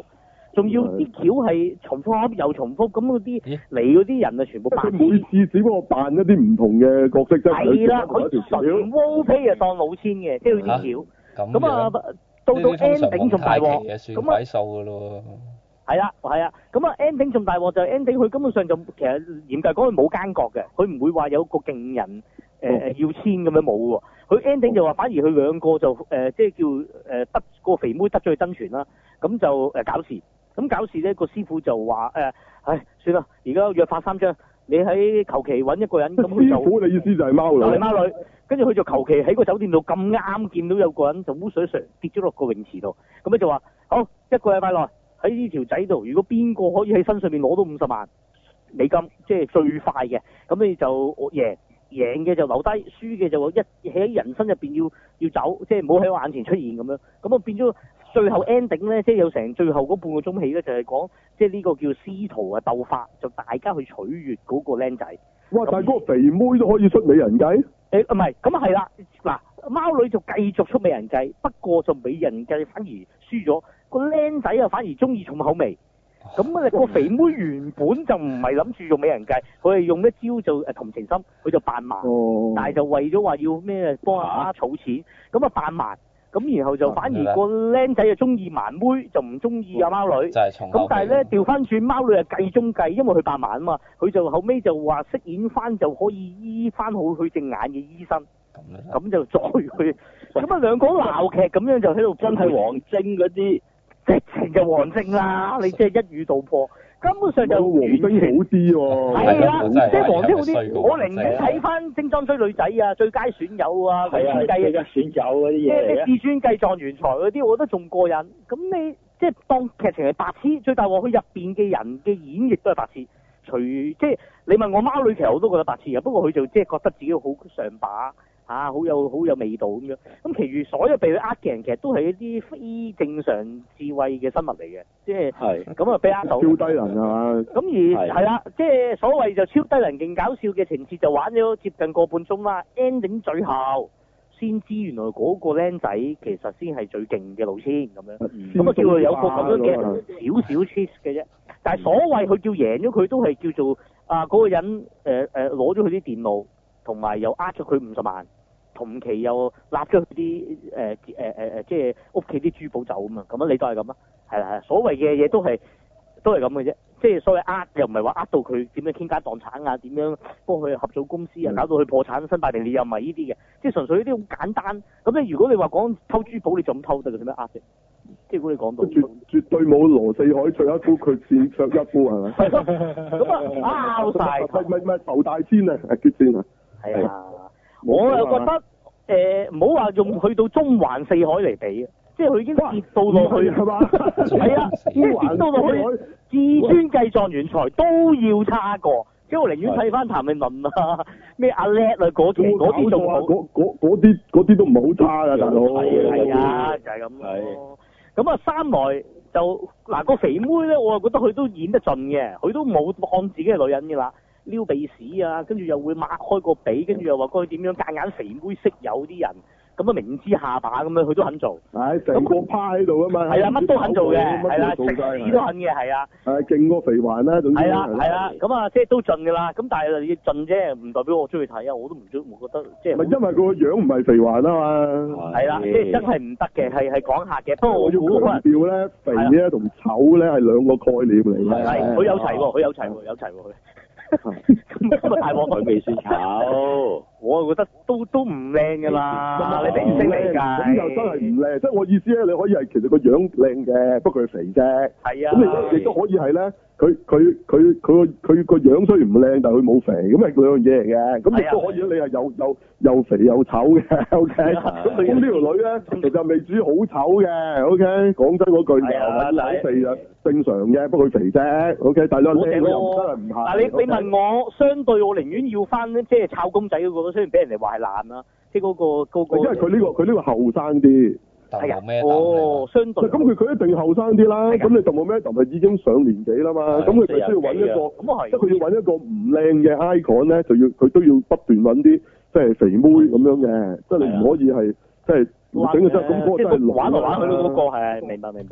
仲要啲橋係重複又重複，咁嗰啲嚟嗰啲人啊，全部白痴。
每次只不過扮一啲唔同嘅角色啫。
係啦，佢純 w p 啊當老千嘅，即係佢啲橋。咁啊，到到 ending 仲大鑊，咁啊。
數㗎咯。
係啦，係啊，咁啊 ending 仲大鑊就係 ending，佢根本上就其實嚴格講佢冇奸角嘅，佢唔會話有個勁人誒、呃哦、要簽咁樣冇喎，佢 ending 就話反而佢兩個就誒、呃、即係叫誒得個肥妹得咗去真傳啦，咁就誒、呃、搞事，咁搞事咧個師傅就話誒，唉、呃、算啦，而家約法三章，你喺求其揾一個人咁佢就師
傅，你意思就係貓女？
係貓女，跟住佢就求其喺個酒店度咁啱見到有個人就污水水跌咗落個泳池度，咁咧就話好一個禮拜內。喺呢條仔度，如果邊個可以喺身上面攞到五十萬美金，即係最快嘅，咁你就贏，贏嘅就留低，輸嘅就一喺人生入邊要要走，即係唔好喺我眼前出現咁樣。咁啊變咗最後 ending 咧，即係有成最後嗰半個鐘戲咧，就係講即係呢個叫師徒啊鬥法，就大家去取悅嗰個僆仔。
哇！但係嗰個肥妹都可以出美人計？
誒唔係，咁啊係啦，嗱貓女就繼續出美人計，不過就美人計反而輸咗。個僆仔啊，反而中意重口味。咁啊，個肥妹原本就唔係諗住用美人計，佢係用一招就誒同情心，佢就扮盲。哦。但係就為咗話要咩幫阿媽儲錢，咁啊扮盲，咁然後就反而個僆仔啊中意盲妹，就唔中意阿貓女。就係重口味。咁但係咧調翻轉貓女係計中計，因為佢扮盲啊嘛，佢就後尾就話飾演翻就可以醫翻好佢隻眼嘅醫生。咁咁就再佢，咁啊兩個鬧劇咁樣就喺度真係王晶嗰啲。直情就王晶啦，你即係一語道破，根本上就
王晶好啲喎。
係啊，即係王晶好啲。我寧願睇翻《精裝追女仔》啊，《最佳損友》啊，《至尊計》啊，選友嗰啲嘢嚟啊，《至尊計狀元才》嗰啲，我覺得仲過癮。咁你即係當劇情係白痴，最大鑊佢入邊嘅人嘅演繹都係白痴。除即係你問我貓女，其實我都覺得白痴嘅，不過佢就即係覺得自己好上把。啊，好有好有味道咁樣，咁其餘所有被佢呃嘅人，其實都係一啲非正常智慧嘅生物嚟嘅，即係咁啊被呃到。超低能啊嘛！咁而係啦，即係所謂就超低能勁搞笑嘅情節就玩咗接近個半鐘啦 ，ending 最後先知原來嗰個僆仔其實先係最勁嘅老千咁樣，咁啊、嗯、叫佢有個咁樣嘅少少 cheat 嘅啫。但係所謂佢叫贏咗佢都係叫做啊嗰、嗰個人誒誒攞咗佢啲電腦，同埋又呃咗佢五十萬。同期又立咗佢啲誒誒誒誒，即係屋企啲珠寶走啊嘛，咁啊你都係咁啊，係啦係，所謂嘅嘢都係都係咁嘅啫，即係所謂呃又唔係話呃到佢點樣傾家蕩產啊，點樣幫佢合組公司啊，搞到佢破產身敗名裂，又唔係呢啲嘅，即係純粹呢啲好簡單。咁你如果你話講偷珠寶，你就咁偷得嘅，做咩呃啫？即係如果你講到
絕絕對冇羅四海卓一夫，佢戰卓一夫係咪？
係咯，咁啊拗晒，
唔係唔係仇大千啊，係決戰啊，
係啊。我又覺得誒唔好話用去到中環四海嚟比，即係佢已經跌到落去係嘛？係啊，已經跌到落去至尊計狀元才都要差過，即係我寧願睇翻譚詠麟啊、咩阿叻啊嗰期嗰啲仲好，
嗰嗰嗰啲嗰啲都唔係好差㗎，大佬。
係啊，就係咁咯。咁啊，三來就嗱個肥妹咧，我又覺得佢都演得盡嘅，佢都冇看自己係女人㗎啦。撩鼻屎啊，跟住又會擘開個鼻，跟住又話佢點樣夾硬肥妹識有啲人，咁啊明知下把咁樣，佢都肯做。係成個趴喺度啊嘛。係啦，乜都肯做嘅，係啦，食屎都肯嘅，係啊。係勁過肥環啦，總之。係啦，係啦，咁啊，即係都盡㗎啦。咁但係你盡啫，唔代表我中意睇啊！我都唔中，我覺得即係。唔係因為佢個樣唔係肥環啊嘛。係啦，即係真係唔得嘅，係係講下嘅。不過我要強調咧，肥咧同醜咧係兩個概念嚟嘅。係，佢有齊喎，佢有齊喎，有齊喎佢。咁啊大鑊佢未算醜，我覺得都都唔靚噶啦，你明星嚟㗎，咁又真係唔靚，即係我意思咧，你可以係其實個樣靚嘅，不過佢肥啫。係啊，咁你亦都可以係咧，佢佢佢佢個佢個樣雖然唔靚，但係佢冇肥，咁係兩樣嘢嚟嘅。咁亦都可以，你係又又又肥又醜嘅。O K，咁呢條女咧，其實未至於好醜嘅。O K，講真嗰句又好肥啊。正常嘅，不過佢肥啫。O K，但係你靚又真係唔係。嗱你你問我，相對我寧願要翻即係炒公仔嗰個，雖然俾人哋話係爛啦，即係嗰個嗰個。因為佢呢個佢呢個後生啲。係啊。哦，相對。咁佢佢一定後生啲啦。咁你鄧冇咩？鄧係已經上年紀啦嘛。咁佢咪需要揾一個，即係佢要揾一個唔靚嘅 icon 咧，就要佢都要不斷揾啲即係肥妹咁樣嘅，即係你唔可以係即係整個真咁嗰個真係玩嚟玩去嗰個係明白明白。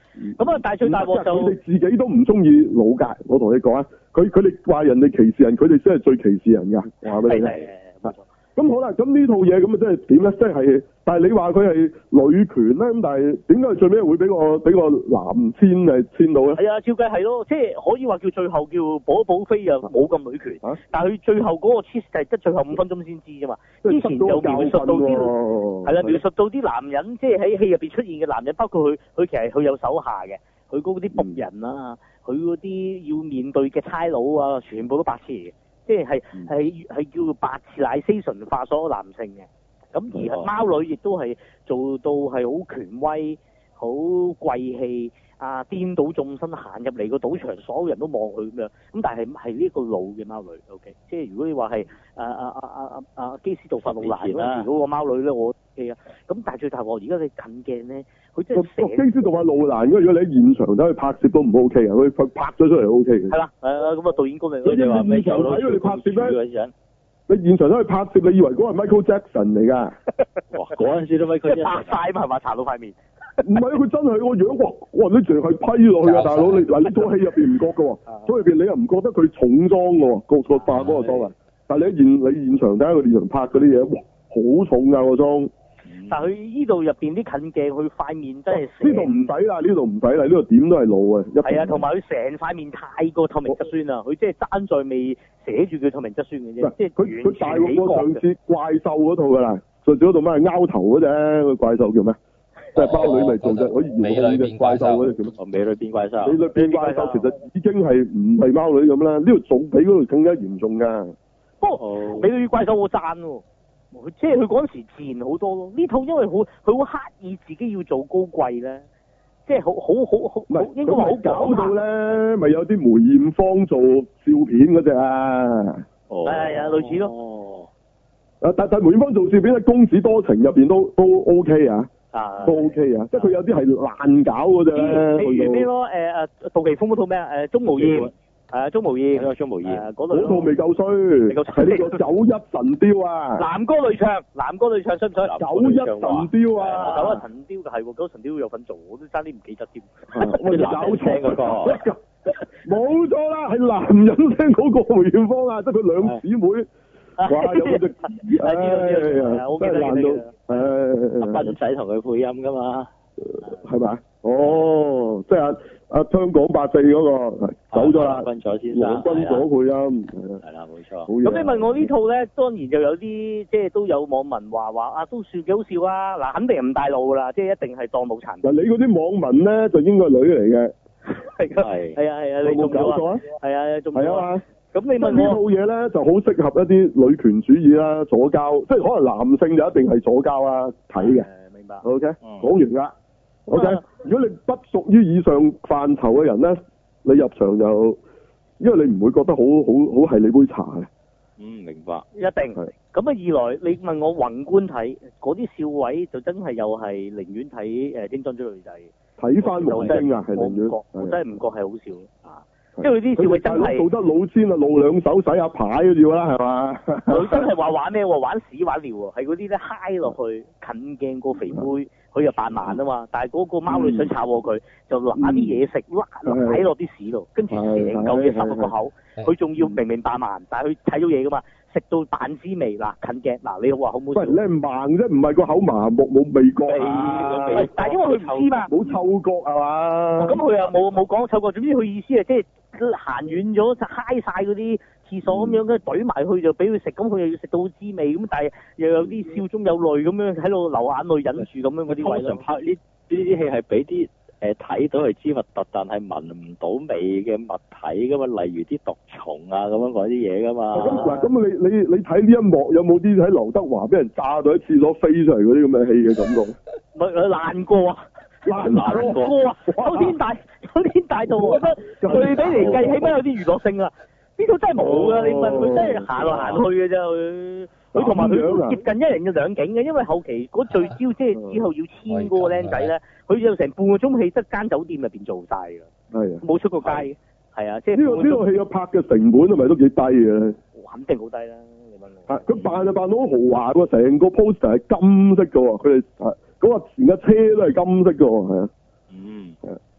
咁啊，大最大鑊就
佢哋自己都唔中意老㗎，我同你講啊，佢佢哋話人哋歧視人，佢哋先係最歧視人㗎，我話俾你聽。咁好啦，咁呢套嘢咁啊，即係點咧？即係，但係你話佢係女權咧，咁但係點解最尾會俾個俾個男簽誒簽到咧？
係啊，照計係咯，即係可以話叫最後叫補一補飛又冇咁女權，啊、但係佢最後嗰個 cheat 就係得最後五分鐘先知啫嘛。之前就描述到啲係啦，描述到啲男人，即係喺戲入邊出現嘅男人，包括佢，佢其實佢有手下嘅，佢嗰啲僕人啊，佢嗰啲要面對嘅差佬啊，全部都白痴嚟嘅。即係係係係叫做白痴奶 station 化所有男性嘅，咁而貓女亦都係做到係好權威、好貴氣啊，顛倒眾生行入嚟個賭場，所有人都望佢咁樣。咁但係係呢個老嘅貓女 ，OK，即係如果你話係啊啊啊啊啊啊基斯杜化路蘭嗰陣時嗰個貓女咧，我 OK 啊。咁但係最大鑊而家你近鏡咧，佢真係
基斯杜化路蘭，如果你喺現場走去拍攝都唔 OK 啊，佢拍咗出嚟 OK 嘅。
係啦，係啊，咁啊導演公明，
你現場睇佢哋拍攝咧，你現場都去拍攝，你以為嗰個係 Michael Jackson 嚟㗎？
哇！嗰陣時都 Michael Jackson
拍晒嘛，係嘛？搽到塊面。
唔係啊！佢真係個樣，哇！哇！你淨係批落去啊，大佬！你嗱，呢套戲入邊唔覺㗎喎，套入邊你又唔覺得佢重裝㗎喎，個個化嗰個裝啊！但係你喺現你現場睇下佢現場拍嗰啲嘢，哇！好重㗎個裝。
但係佢呢度入邊啲近鏡，佢塊面真係
呢度唔使啦，呢度唔使啦，呢度點都係老啊！
係啊，同埋佢成塊面太過透明質酸啊！佢即係爭在未寫住佢透明質酸嘅啫，即係
佢佢大過個上次怪獸嗰套㗎啦，上次嗰套咩係拗頭嗰隻個怪獸叫咩？即係包女咪做隻可以搖控嘅怪獸嗰隻叫咩？
哦，美女變怪獸。
美女變怪獸其實已經係唔係貓女咁啦，呢度仲比嗰度更加嚴重㗎。
不過美女怪獸我讚喎。即係佢嗰陣時自然好多咯，呢套因為好佢好刻意自己要做高貴咧，即係好好好好，唔係應該話好搞到
咧，咪有啲梅艷芳做笑片嗰隻啊，
哦，係啊，類似咯，哦，
啊但但梅艷芳做笑片喺《公子多情》入邊都都 OK 啊，
啊
都 OK 啊，即係佢有啲係爛搞嗰隻咧，
譬如咩咯，誒誒杜琪峰嗰套咩啊，誒鍾無艷。係啊，鍾無艷，係啊，鍾無艷，嗰
套未夠衰，
未夠衰，
係呢個九一神雕啊，
男歌女唱，男歌女唱，識唔識？
九一神雕啊，
九一神雕嘅係喎，九一神雕有份做，我都爭啲唔記得添。
我哋搞錯嗰個，冇錯啦，係男人聲嗰個梅艷芳啊，即係佢兩姊妹，哇，有嗰隻，唉，真係爛到，唉，
阿斌仔同佢配音㗎嘛，
係咪？哦，即係阿阿香港八四嗰個走咗啦，
君左先生，
黃君左配音，
係啦，冇錯。
咁你問我呢套咧，當然就有啲即係都有網民話話啊，都算幾好笑啊！嗱，肯定唔大路噶啦，即係一定係當冇殘。
嗱，你嗰啲網民咧就應該係女嚟嘅，
係係係啊係啊，你
冇搞錯啊？
係啊，仲
係啊嘛。
咁你問
呢套嘢咧就好適合一啲女權主義啦、左膠，即係可能男性就一定係左膠啊睇嘅。
明白。
OK，講完啦。OK，如果你不屬於以上範疇嘅人咧，你入場就，因為你唔會覺得好好好係你杯茶嘅。
嗯，明白。
一定。係。咁啊，二來你問我宏觀睇嗰啲笑位，就真係又係寧願睇誒《精裝追女仔》。睇翻黃精啊，係寧願。我真係唔覺係好笑啊！因為啲笑位真係。做得老千啊，露兩手洗下牌都要啦，係嘛？佢真係話玩咩喎？玩屎玩尿喎，係嗰啲咧嗨落去近鏡個肥妹。佢又扮慢啊嘛，但係嗰個貓女想炒我佢，就揦啲嘢食拉擺落啲屎度，跟住成嚿嘢塞落個口，佢仲要明明扮慢，但係佢睇到嘢噶嘛，食到扮滋味嗱近鏡嗱你好話好唔好？喂，你係盲啫，唔係個口麻木冇味覺啊！但係因為佢唔知嘛，冇嗅覺係嘛？咁佢又冇冇講嗅覺，總之佢意思係即係行遠咗就嗨晒嗰啲。廁所咁樣，跟住懟埋去就俾佢食，咁佢又要食到滋味，咁但係又有啲笑中有淚咁樣喺度流眼淚忍住咁樣嗰啲位。通常拍呢呢啲戲係俾啲誒睇到係芝物特，但係聞唔到味嘅物體噶嘛，例如啲毒蟲啊咁樣嗰啲嘢噶嘛。咁嗱，咁你你你睇呢一幕有冇啲喺劉德華俾人炸到喺廁所飛出嚟嗰啲咁嘅戲嘅感覺？咪佢爛過啊！爛爛過啊！秋天大秋天大道，我覺得對比嚟計，起碼有啲娛樂性啊！呢套真係冇噶，你問佢真係行來行去嘅啫，佢佢同埋佢接近一人嘅兩景嘅，因為後期嗰聚焦即係之後要簽嗰個僆仔咧，佢有成半個鐘戲得間酒店入邊做晒㗎，係啊，冇出過街，係啊，即係呢個呢個戲嘅拍嘅成本係咪都幾低嘅？肯定好低啦，你問我。係佢扮就扮到好豪華喎，成個 poster 係金色嘅喎，佢哋係嗰個前架車都係金色嘅喎，係啊。嗯。係。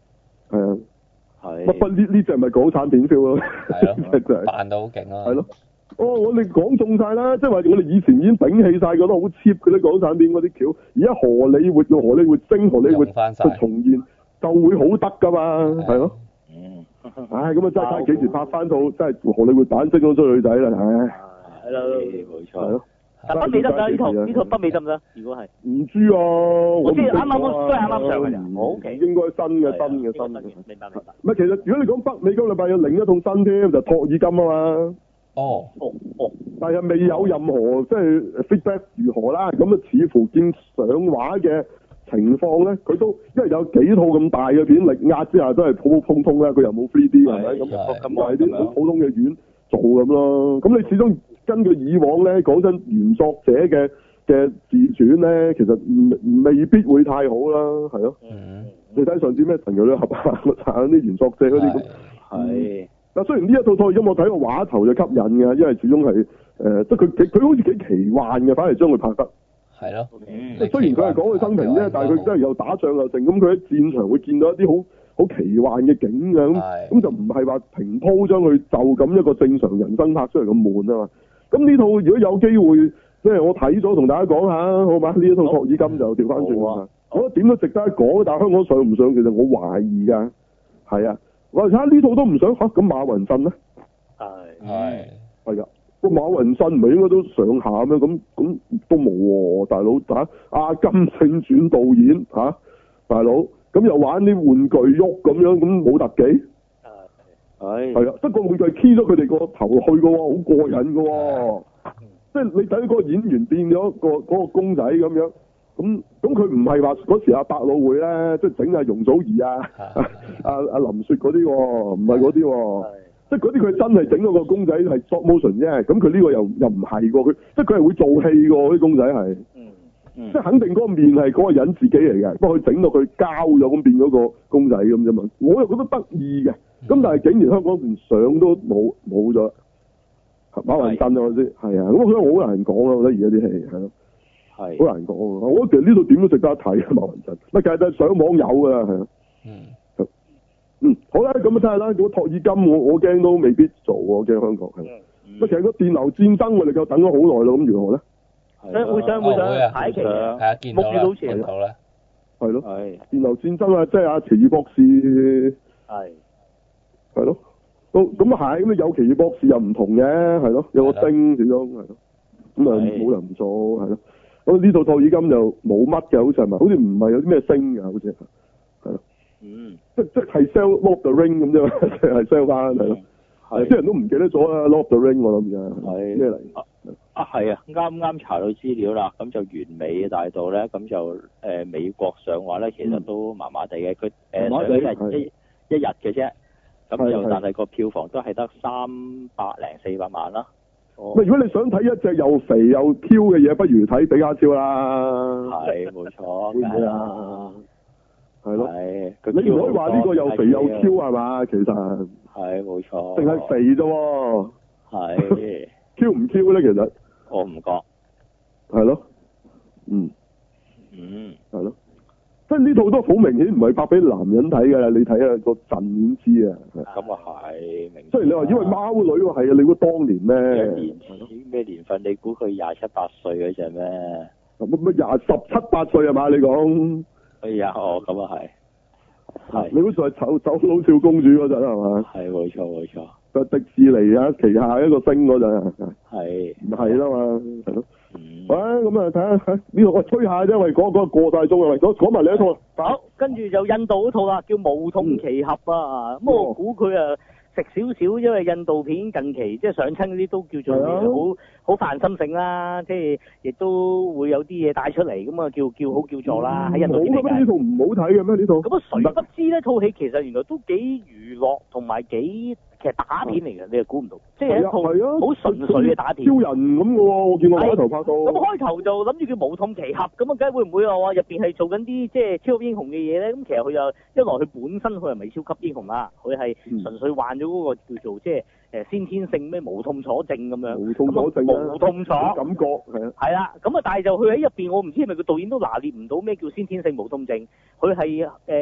係啊。
係。
不不呢呢隻咪港產片 feel 咯。
係咯。扮到好勁咯。
係咯。哦，我哋講中晒啦，即係話我哋以前已經摒棄晒，覺得好 cheap 嗰啲港產片嗰啲橋，而家荷里活用荷里活精，荷里活去重現，就會好得噶嘛，係咯。
嗯。
唉，咁啊真係睇幾時拍翻套，真係荷里活版精嗰追女仔啦，唉。
係咯，
冇錯。係咯。
但北美得唔得？呢套呢套北美得唔得？如果係
唔知啊，我
知啱啱都係啱啱上嘅咋。O K。
應該新嘅，新嘅，新嘅。
明白明白。
唔係，其實如果你講北美今個禮拜有另一套新添，就托爾金啊嘛。
哦。
哦哦。
但係未有任何即係 feedback 如何啦，咁啊似乎見上畫嘅情況咧，佢都因為有幾套咁大嘅片力壓之下都係普普通通啦，佢又冇 three D 係咪？咁咁係啲好普通嘅院做咁咯。咁你始終根據以往咧講真原作者嘅嘅自傳咧，其實未必會太好啦，係咯。
嗯。
你睇上次咩神奇女俠啊，啲原作者嗰啲咁。係。嗱，雖然呢一套套音我睇個畫頭就吸引嘅，因為始終係誒，即係佢佢好似幾奇幻嘅，反而將佢拍得
係咯。
即係雖然佢係講佢生平啫，但係佢真係又打仗又剩，咁佢喺戰場會見到一啲好好奇幻嘅景嘅，咁咁就唔係話平鋪將佢就咁一個正常人生拍出嚟咁悶啊嘛。咁呢套如果有機會，即係我睇咗同大家講下，好嘛？呢一套托爾金就調翻轉啊！我覺得點都值得一講，但係香港上唔上，其實我懷疑㗎，係啊。我睇下呢套都唔想嚇，咁馬雲信咧？
係
係
係㗎，個馬雲信唔係應該都上下咩？咁咁都冇喎，大佬嚇阿金正傳導演嚇、啊，大佬咁又玩啲玩具喐咁樣，咁冇特技。係係啊，即係個玩具 key 咗佢哋個頭去嘅喎，好過癮嘅喎。即係你睇嗰個演員變咗個嗰個公仔咁樣。咁咁佢唔係話嗰時阿百老匯咧，即係整阿容祖兒啊、阿阿林雪嗰啲喎，唔係嗰啲喎，即係嗰啲佢真係整咗個公仔係 stop motion 啫。咁佢呢個又又唔係喎，佢即係佢係會做戲嘅喎，啲公仔係，
嗯嗯、
即係肯定嗰個面係嗰個人自己嚟嘅，不過佢整到佢膠咗咁變咗個公仔咁啫嘛。我又覺得得意嘅，咁但係竟然香港連相都冇冇咗，馬雲震咗先，係啊，咁所以我好難講啊，我覺得而家啲戲係咯。係好難講，我覺得其實呢度點都值得一睇啊！馬雲陣，乜其實上網有噶啦，係啊。嗯。嗯，好啦，咁啊睇下啦。如果托爾金，我我驚都未必做，我驚香港係。乜其實個電流戰爭我哋就等咗好耐咯，咁如何咧？
係。會上會上，下一期啊，
係啊，見到啦，見到啦。
係咯。係。電流戰爭啊，即係阿奇異博士。係。係咯。都咁係，咁有奇異博士又唔同嘅，係咯，有個星始終係咯，咁啊冇人唔做，係咯。咁呢套托爾金就冇乜嘅，好似係咪？好似唔係有啲咩星嘅，好似係咯。嗯。即即係 sell Lord of the Ring 咁啫嘛，係 sell 翻係咯。係。啲人都唔記得咗啦 ，Lord of the Ring 我諗就係咩嚟？
啊係啊，啱啱查到資料啦，咁就完美嘅大道咧，咁就誒、呃、美國上畫咧，其實都麻麻地嘅，佢誒上一日一一日嘅啫，咁就但係個票房都係得三百零四百萬啦。
哦，如果你想睇一隻又肥又 Q 嘅嘢，不如睇比卡超啦。
係，冇錯。
會唔會啊？係咯。
係。
你唔可以話呢個又肥又 Q 係嘛？其實。
係，冇錯。
淨係肥啫喎。
係。
Q 唔 Q 咧？其實。
我唔覺。係
咯。嗯。
嗯。
係咯。即係呢套都好明顯唔係拍俾男人睇㗎，你睇下個陣已經知啊。
咁啊係，明。
雖然你話因為貓女喎，係啊，你估當年咩？
年咩年份？你估佢廿七八歲嗰陣咩？
乜乜廿十七八歲係嘛？你講？
哎呀，哦，咁啊係。係。
你好似係走走佬笑公主嗰陣係嘛？
係，冇錯冇錯。
就迪士尼啊旗下一個星嗰陣。
係。唔
係啦嘛，係咯。喂，咁啊，睇下呢套我吹下啫，喂，嗰嗰過晒鐘啊，喂，講講埋另一套。
好，跟住就印度嗰套啦，叫《無痛奇俠》啊。咁、嗯、我估佢啊食少少，因為印度片近期即係上親嗰啲都叫做好好泛心性啦，即係亦都會有啲嘢帶出嚟，咁啊叫叫好叫座啦。喺、嗯、印度片嚟講。呢套唔好睇嘅咩？呢套。咁啊，誰不知呢套戲其實原來都幾娛樂同埋幾。其實打片嚟嘅，你又估唔到，即係一套好純粹嘅打片。超人咁嘅喎，我見我開頭拍到。咁開頭就諗住叫無痛奇俠，咁啊，梗係會唔會話入邊係做緊啲即係超級英雄嘅嘢咧？咁其實佢又一來佢本身佢係咪超級英雄啦？佢係純粹患咗嗰個叫做即係誒先天性咩無痛楚症咁樣。無痛楚症無痛楚。感覺係啊。係啦，咁啊，但係就佢喺入邊，我唔知係咪個導演都拿捏唔到咩叫先天性無痛症。佢係誒有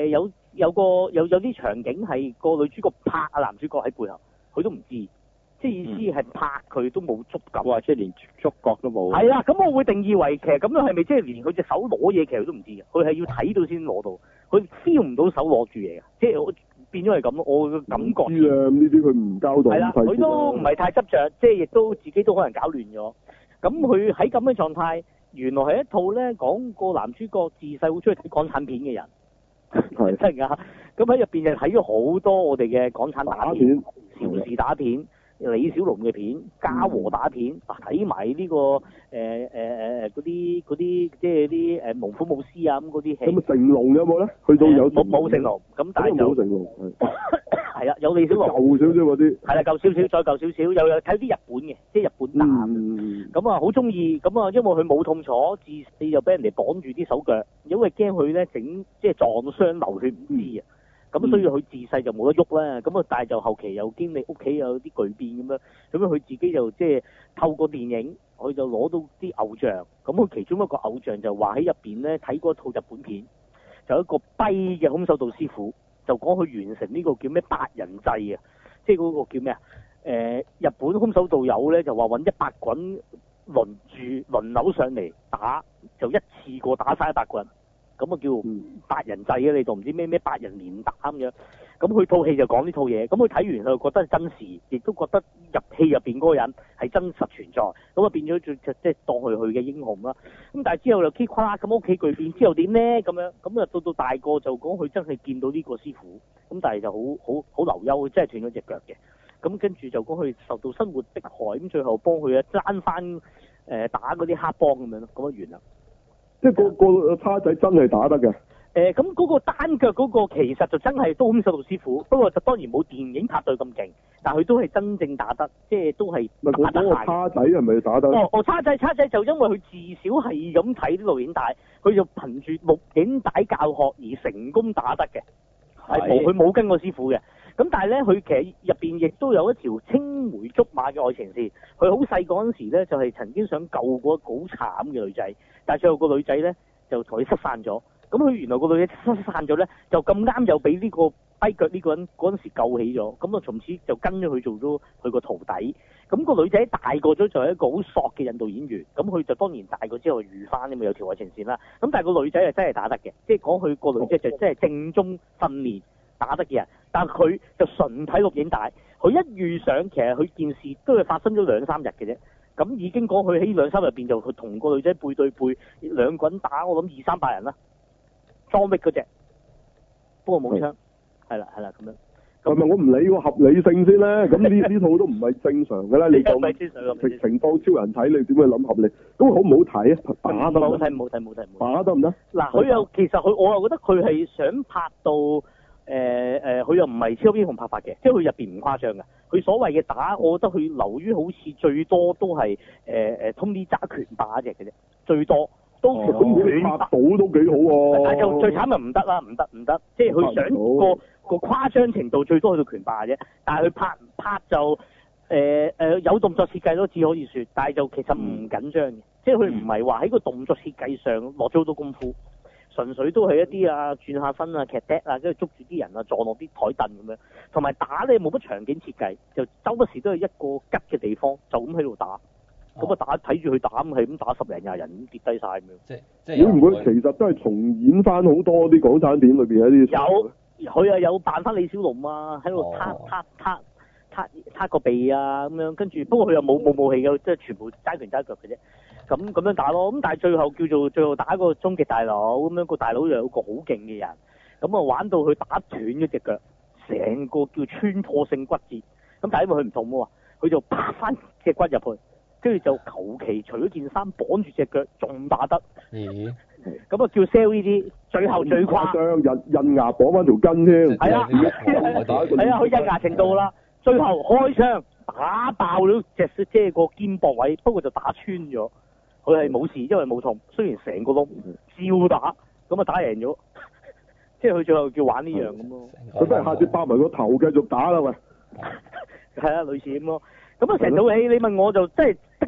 有個有有啲場景係個女主角拍啊男主角喺背後，佢都唔知，即係意思係拍佢都冇觸感。
哇！即係連觸覺都冇。
係啦，咁我會定義為其實咁樣係咪即係連佢隻手攞嘢其實都唔知嘅？佢係要睇到先攞到，佢 feel 唔到手攞住嘢嘅，即係我變咗係咁，我嘅感覺。
知啊，呢啲佢唔交代。係啦，
佢都唔係太執着，即係亦都自己都可能搞亂咗。咁佢喺咁嘅狀態，原來係一套咧講個男主角自細會出去睇港產片嘅人。係真㗎，咁喺入邊就睇咗好多我哋嘅港產打片、邵氏打片、李小龍嘅片、嘉禾打片，睇埋呢個誒誒誒嗰啲嗰啲即係啲誒龍虎武師啊咁嗰啲戲。咁成龍有冇咧？去到有冇冇成龍？咁但係就冇成龍係。係啊，有李小龍。舊少少嗰啲。係啦，舊少少，再舊少少，又有睇啲日本嘅，即係日本打。咁啊，好中意，咁啊，因為佢冇痛楚，自細就俾人哋綁住啲手腳，因為驚佢咧整即係撞傷流血唔知啊。咁、嗯、所以佢自細就冇得喐啦。咁啊，但係就後期又經歷屋企有啲巨變咁樣，咁樣佢自己就即係透過電影，佢就攞到啲偶像。咁佢其中一個偶像就話喺入邊咧睇過一套日本片，就有一個跛嘅空手道師傅。就講佢完成呢個叫咩八人制啊，即係嗰個叫咩啊？誒、呃，日本空手道友咧就話揾一百個人輪住輪流上嚟打，就一次過打晒一百個人，咁啊叫八人制啊！你度唔知咩咩八人連打咁樣。咁佢套戲就講呢套嘢，咁佢睇完佢就覺得真實，亦都覺得入戲入邊嗰個人係真實存在，咁啊變咗就即係當佢佢嘅英雄啦。咁但係之後就 keep 啦，咁屋企巨變之後點咧？咁樣咁啊到到大個就講佢真係見到呢個師傅，咁但係就好好好留憂，真係斷咗隻腳嘅。咁跟住就講佢受到生活迫害，咁最後幫佢啊爭翻誒打嗰啲黑幫咁樣咯，咁啊完啦。
即係個個叉仔真係打得嘅。
誒咁嗰個單腳嗰個其實就真係都空手道師傅，不過就當然冇電影拍到咁勁，但係佢都係真正打得，即係都係打得。嗰個叉仔係咪打得？哦哦，叉仔叉仔就因為佢至少係咁睇啲錄影帶，佢就憑住錄影帶教學而成功打得嘅，係冇佢冇跟過師傅嘅。咁但係咧，佢其實入邊亦都有一條青梅竹馬嘅愛情線。佢好細嗰陣時咧，就係、是、曾經想救過一個好慘嘅女仔，但係最後個女仔咧就同佢失散咗。咁佢原來個女仔失散咗咧，就咁啱又俾呢個跛腳呢個人嗰陣時救起咗。咁啊，從此就跟咗佢做咗佢個徒弟。咁、個女仔大個咗就係一個好索嘅印度演員。咁佢就當然大個之後遇翻，咁咪有條愛情線啦。咁但係個女仔係真係打得嘅，即係講佢個女仔就真係正宗訓練打得嘅人。但係佢就純睇錄影帶，佢一遇上其實佢件事都係發生咗兩三日嘅啫。咁已經講佢喺兩三日入邊就佢同個女仔背對背兩個人打，我諗二三百人啦。裝逼嗰隻，不過冇槍，係啦係啦咁樣。
係咪我唔理個合理性先咧？咁呢呢套都唔係正常嘅啦，你當直情當超人睇，你點去諗合理？咁好唔好睇啊？打得唔好睇，唔好睇，唔好睇。打得唔得？嗱，佢又其實佢我又覺得佢係想拍到誒誒，佢、呃呃、又唔係超級英雄拍法嘅，即係佢入邊唔誇張嘅。佢所謂嘅打，我覺得佢流於好似最多都係誒誒，Tony 揸拳霸一隻嘅啫，最多。都咁佢拍到都幾好喎，但係就最慘咪唔得啦，唔得唔得，即係佢想個個誇張程度最多去到拳霸啫，但係佢拍拍就誒誒、呃呃、有動作設計都只可以説，但係就其實唔緊張嘅，嗯、即係佢唔係話喺個動作設計上落咗好多功夫，純粹都係一啲啊轉下身啊劇踢啊，跟住捉住啲人啊撞落啲台凳咁樣，同埋打咧冇乜場景設計，就周不時都係一個吉嘅地方就咁喺度打。咁啊打睇住佢打咁係咁打十零廿人咁跌低晒咁樣。即即會唔會其實都係重演翻好多啲港產片裏邊一啲？有，佢啊有扮翻李小龍啊，喺度撻撻撻撻撻個鼻啊咁樣，跟住不過佢又冇冇武器嘅，即係全部齋拳齋腳嘅啫。咁咁樣打咯，咁但係最後叫做最後打個終極大佬咁樣，個大佬又有個好勁嘅人，咁啊玩到佢打斷咗隻腳，成個叫穿破性骨折。咁但係因為佢唔痛喎，佢就拍翻隻骨入去。跟住就求其除咗件衫綁住隻腳，仲打得。咦？咁啊叫 sell 呢啲，最後最誇張，印印牙綁翻條筋添。係啊，係啊，佢印牙程度啦。最後開槍打爆咗隻即係個肩膊位，不過就打穿咗。佢係冇事，因為冇痛。雖然成個窿照打，咁啊打贏咗。即係佢最後叫玩呢樣咁咯。佢不如下次爆埋個頭繼續打啦喂。係啊，類似咁咯。咁啊成套戲你問我就真係的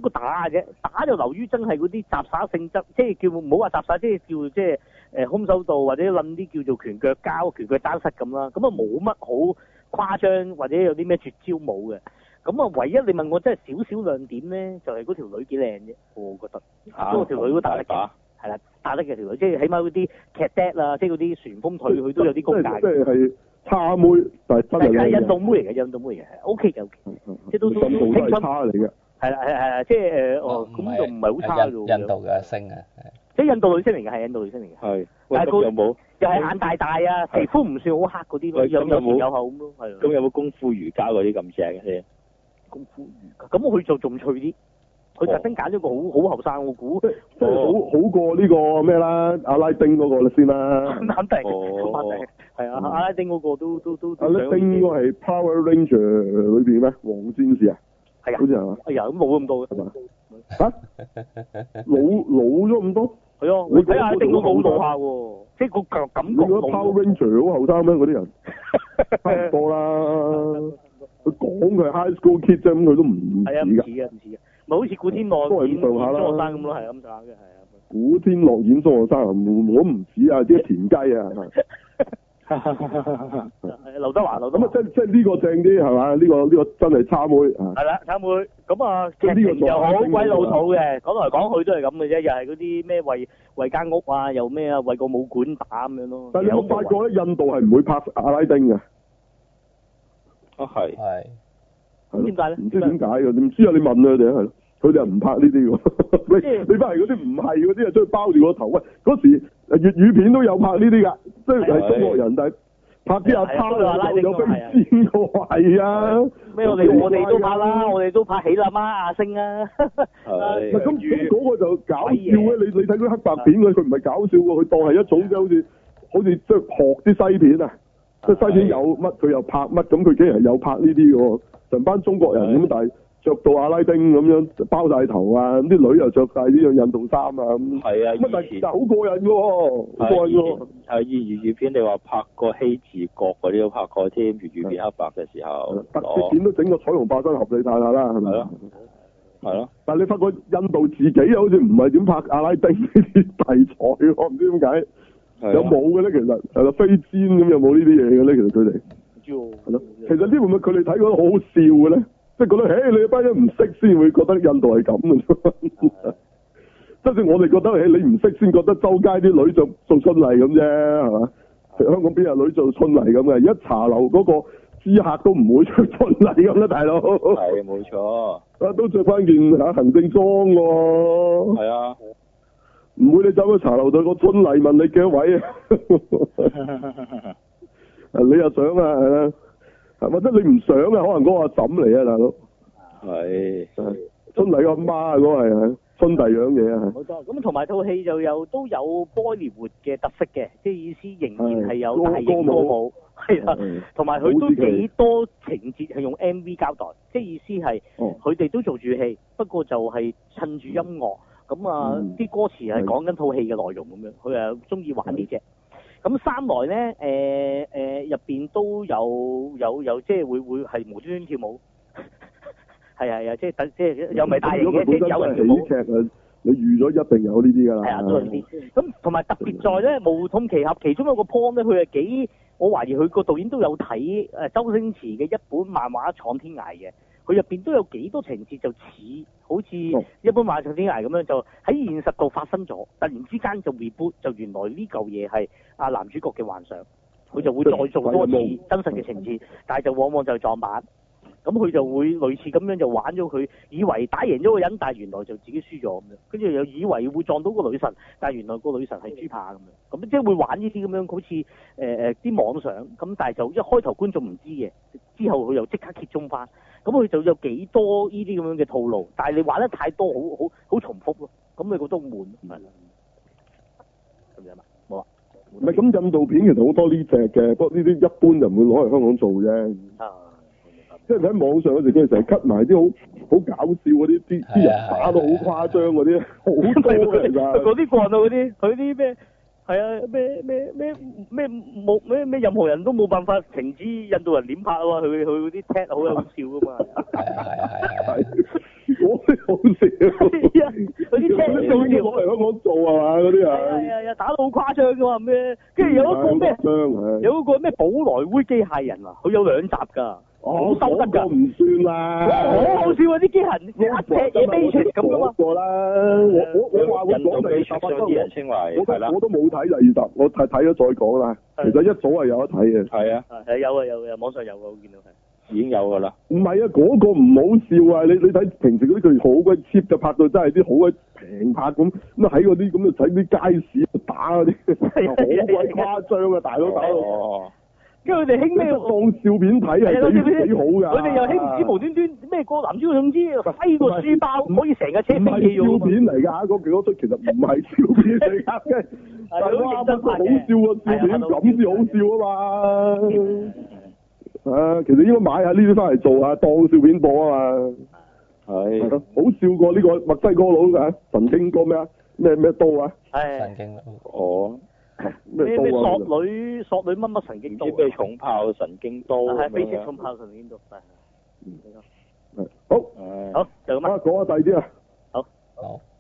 個打啫，打就流於真係嗰啲雜耍性質，即係叫唔好話雜耍，即係叫即係誒空手道或者諗啲叫做拳腳交、拳腳單膝咁啦。咁啊冇乜好誇張或者有啲咩絕招冇嘅。咁啊，唯一你問我真係少少亮點咧，就係嗰條女幾靚啫，我覺得。嚇！嗰條女都打得嘅。係啦，打得嘅條女，即係起碼嗰啲劇爹啊，即係嗰啲旋風腿，佢都有啲功架。
即係係差妹，但係真係
係印度妹嚟嘅，印度妹嚟嘅，係 OK 嘅 OK。即係都都
印度都係差嚟嘅。
係啦係係係，即係誒哦，咁就唔係好差嘅喎。
印度嘅星啊，
即係印度女星嚟嘅，係印度女星嚟嘅。係。但係佢有冇？又係眼大大啊，皮膚唔算好黑嗰啲咯，有有前有後咁咯，係。
咁有冇功夫瑜伽嗰啲咁正嘅先？
功夫瑜伽，咁佢就仲脆啲。佢特登揀咗個好好後生，我估
即即係好好過呢個咩啦，阿拉丁嗰個先啦。
肯定，肯定，係啊，阿拉丁嗰個都都都。
阿拉丁應該係 Power Ranger 裏邊咩？黃戰士啊？
係啊。
好似係嘛？
哎呀，咁冇咁多嘅。係嘛？
嚇？老老咗咁多？
係啊，你睇阿拉丁都好老下喎，即係個腳感覺。
你覺得 Power Ranger 好後生咩？嗰啲人差唔多啦。佢講佢係 High School Kid 啫，咁佢都唔似㗎。係啊，唔似嘅，唔似嘅。咪好似古天樂演中學生咁咯，係咁上下嘅，係啊。古天樂演中學生，我唔似啊，啲田雞啊。劉德華，劉德華。咁啊，即即係呢個正啲係嘛？呢個呢個真係差妹啊。係啦，差妹。咁啊，劇情又好鬼老土嘅，講來講去都係咁嘅啫，又係嗰啲咩為為間屋啊，又咩啊，為個武館打咁樣咯。但係你有冇發覺咧？印度係唔會拍阿拉丁嘅。啊，係。係。咁點解咧？唔知點解嘅，唔知啊！你問佢哋係咯，佢哋又唔拍呢啲喎。你你翻嚟嗰啲唔係嗰啲啊，將佢包住個頭。喂，嗰時粵語片都有拍呢啲㗎，即係係中國人，但係拍啲阿拋有有飛仙嘅喎，係啊。咩？我哋我哋都拍啦，我哋都拍起啦媽阿星啊。係。咁咁嗰個就搞笑嘅，你你睇嗰啲黑白片佢佢唔係搞笑喎，佢當係一種即係好似好似即係學啲西片啊，即係西片有乜佢又拍乜，咁佢竟然有拍呢啲喎。成班中國人咁，但係着到阿拉丁咁樣包晒頭啊，咁啲女又着晒呢樣印度衫啊咁。係啊，咁但係好過癮嘅喎，好過癮喎。係以粵語片，你話拍過希治閣嗰啲都拍過添，粵語片黑白嘅時候。特攝片都整個彩虹化身合理睇下啦，係咪？係咯。係咯。但係你發覺印度自己又好似唔係點拍阿拉丁呢啲題材喎，唔知點解。有冇嘅咧？其實係啦，飛氈咁有冇呢啲嘢嘅咧？其實佢哋。係咯，其實呢會唔會佢哋睇覺得好好笑嘅咧？即係覺得，誒，你班人唔識先會覺得印度係咁嘅啫。即係我哋覺得，誒，你唔識先覺得周街啲女做做春麗咁啫，係嘛？香港邊有女做春麗咁嘅？而家茶樓嗰個知客都唔會着春麗咁啦，大佬。係冇錯。啊，都着翻件吓行政裝喎。係啊。唔會你走去茶樓對個春麗問你幾多位啊？你又想啊，係啦，或者你唔想啊，可能嗰個阿嬸嚟啊，大佬。係。春麗個阿媽啊，嗰個係春弟樣嘢啊。冇錯，咁同埋套戲就有都有波里活嘅特色嘅，即係意思仍然係有大型歌舞，係啦，同埋佢都幾多情節係用 M V 交代，即係意思係佢哋都做住戲，不過就係趁住音樂，咁啊啲歌詞係講緊套戲嘅內容咁樣，佢係中意玩呢隻。咁三來咧，誒誒入邊都有有有即係會會係無端端跳舞，係啊係啊，即係即係又唔係大型嘅，即係有人跳舞。喜劇啊，你預咗一定有呢啲㗎啦。係啊，都係呢啲。咁同埋特別在咧，無痛奇俠其中一個 point 咧，佢係幾，我懷疑佢個導演都有睇誒周星馳嘅一本漫畫《闖天涯》嘅。佢入邊都有幾多情節就似好似一般漫畫《闖天涯》咁樣，就喺現實度發生咗，突然之間就 reboot，就原來呢嚿嘢係阿男主角嘅幻想，佢就會再做多次真實嘅情節，但係就往往就撞板，咁佢就會類似咁樣就玩咗佢，以為打贏咗個人，但係原來就自己輸咗咁樣，跟住又以為會撞到個女神，但係原來個女神係豬扒咁樣，咁即係會玩呢啲咁樣，好似誒誒啲妄想，咁但係就一開頭觀眾唔知嘅，之後佢又即刻揭盅翻。咁佢就有幾多呢啲咁樣嘅套路，但係你玩得太多，好好好重複咯。咁你覺得好悶，係啦。咁樣嘛，冇啊。唔係咁印度片其實好多呢隻嘅，不過呢啲一般就唔會攞嚟香港做啫。啊。即係喺網上嗰時，佢哋成日 cut 埋啲好好搞笑嗰啲，啲啲人打到好誇張嗰啲，好多嘅其實。嗰啲慣到嗰啲，佢啲咩？係啊，咩咩咩咩冇咩咩任何人都冇辦法停止印度人點拍啊嘛，佢佢嗰啲 tag 好有笑噶嘛。係係係係。嗰啲好
係啊，嗰啲車
啲做嘢攞嚟香港做係嘛？嗰啲啊。
係啊，打到好誇張㗎嘛咩？跟住有一個咩？有一個咩寶來會機械人啊，佢有兩集㗎。好收得㗎，
唔算啦。
好好笑啊！啲機械人一隻嘢飛出咁㗎嘛。
過啦，我我我話會講第二集，
有啲人稱為
我都我都冇睇第二集，我睇睇咗再講啦。其實一早係有得睇嘅。係啊。
係有啊有啊，網上有啊，我見到係。
已經有㗎啦。
唔係啊，嗰個唔好笑啊！你你睇平時嗰啲佢好鬼 cheap 就拍到真係啲好鬼平拍咁，咁啊喺嗰啲咁啊喺啲街市度打嗰啲，好鬼誇張啊！大佬打到。跟住佢哋興咩？當笑片睇係幾幾好㗎。佢哋又興唔知無端端咩個男主角總之揮個書包可以成架車飛起咗。唔係笑片嚟㗎，嗰幾嗰出其實唔係笑片嚟㗎，但係啱啱好笑個笑片咁先好笑啊嘛。啊，其實應該買下呢啲翻嚟做下當笑片播啊嘛。係。好笑過呢個墨西哥佬㗎，神經哥咩啊？咩咩刀啊？
係。
神經佬。
哦。
咩咩索女索女乜乜神經刀？
咩重炮神經刀？
係飛式重炮神經刀。係。
嗯。好。
好，就咁啊。
講下第二啲啊。
好。
好。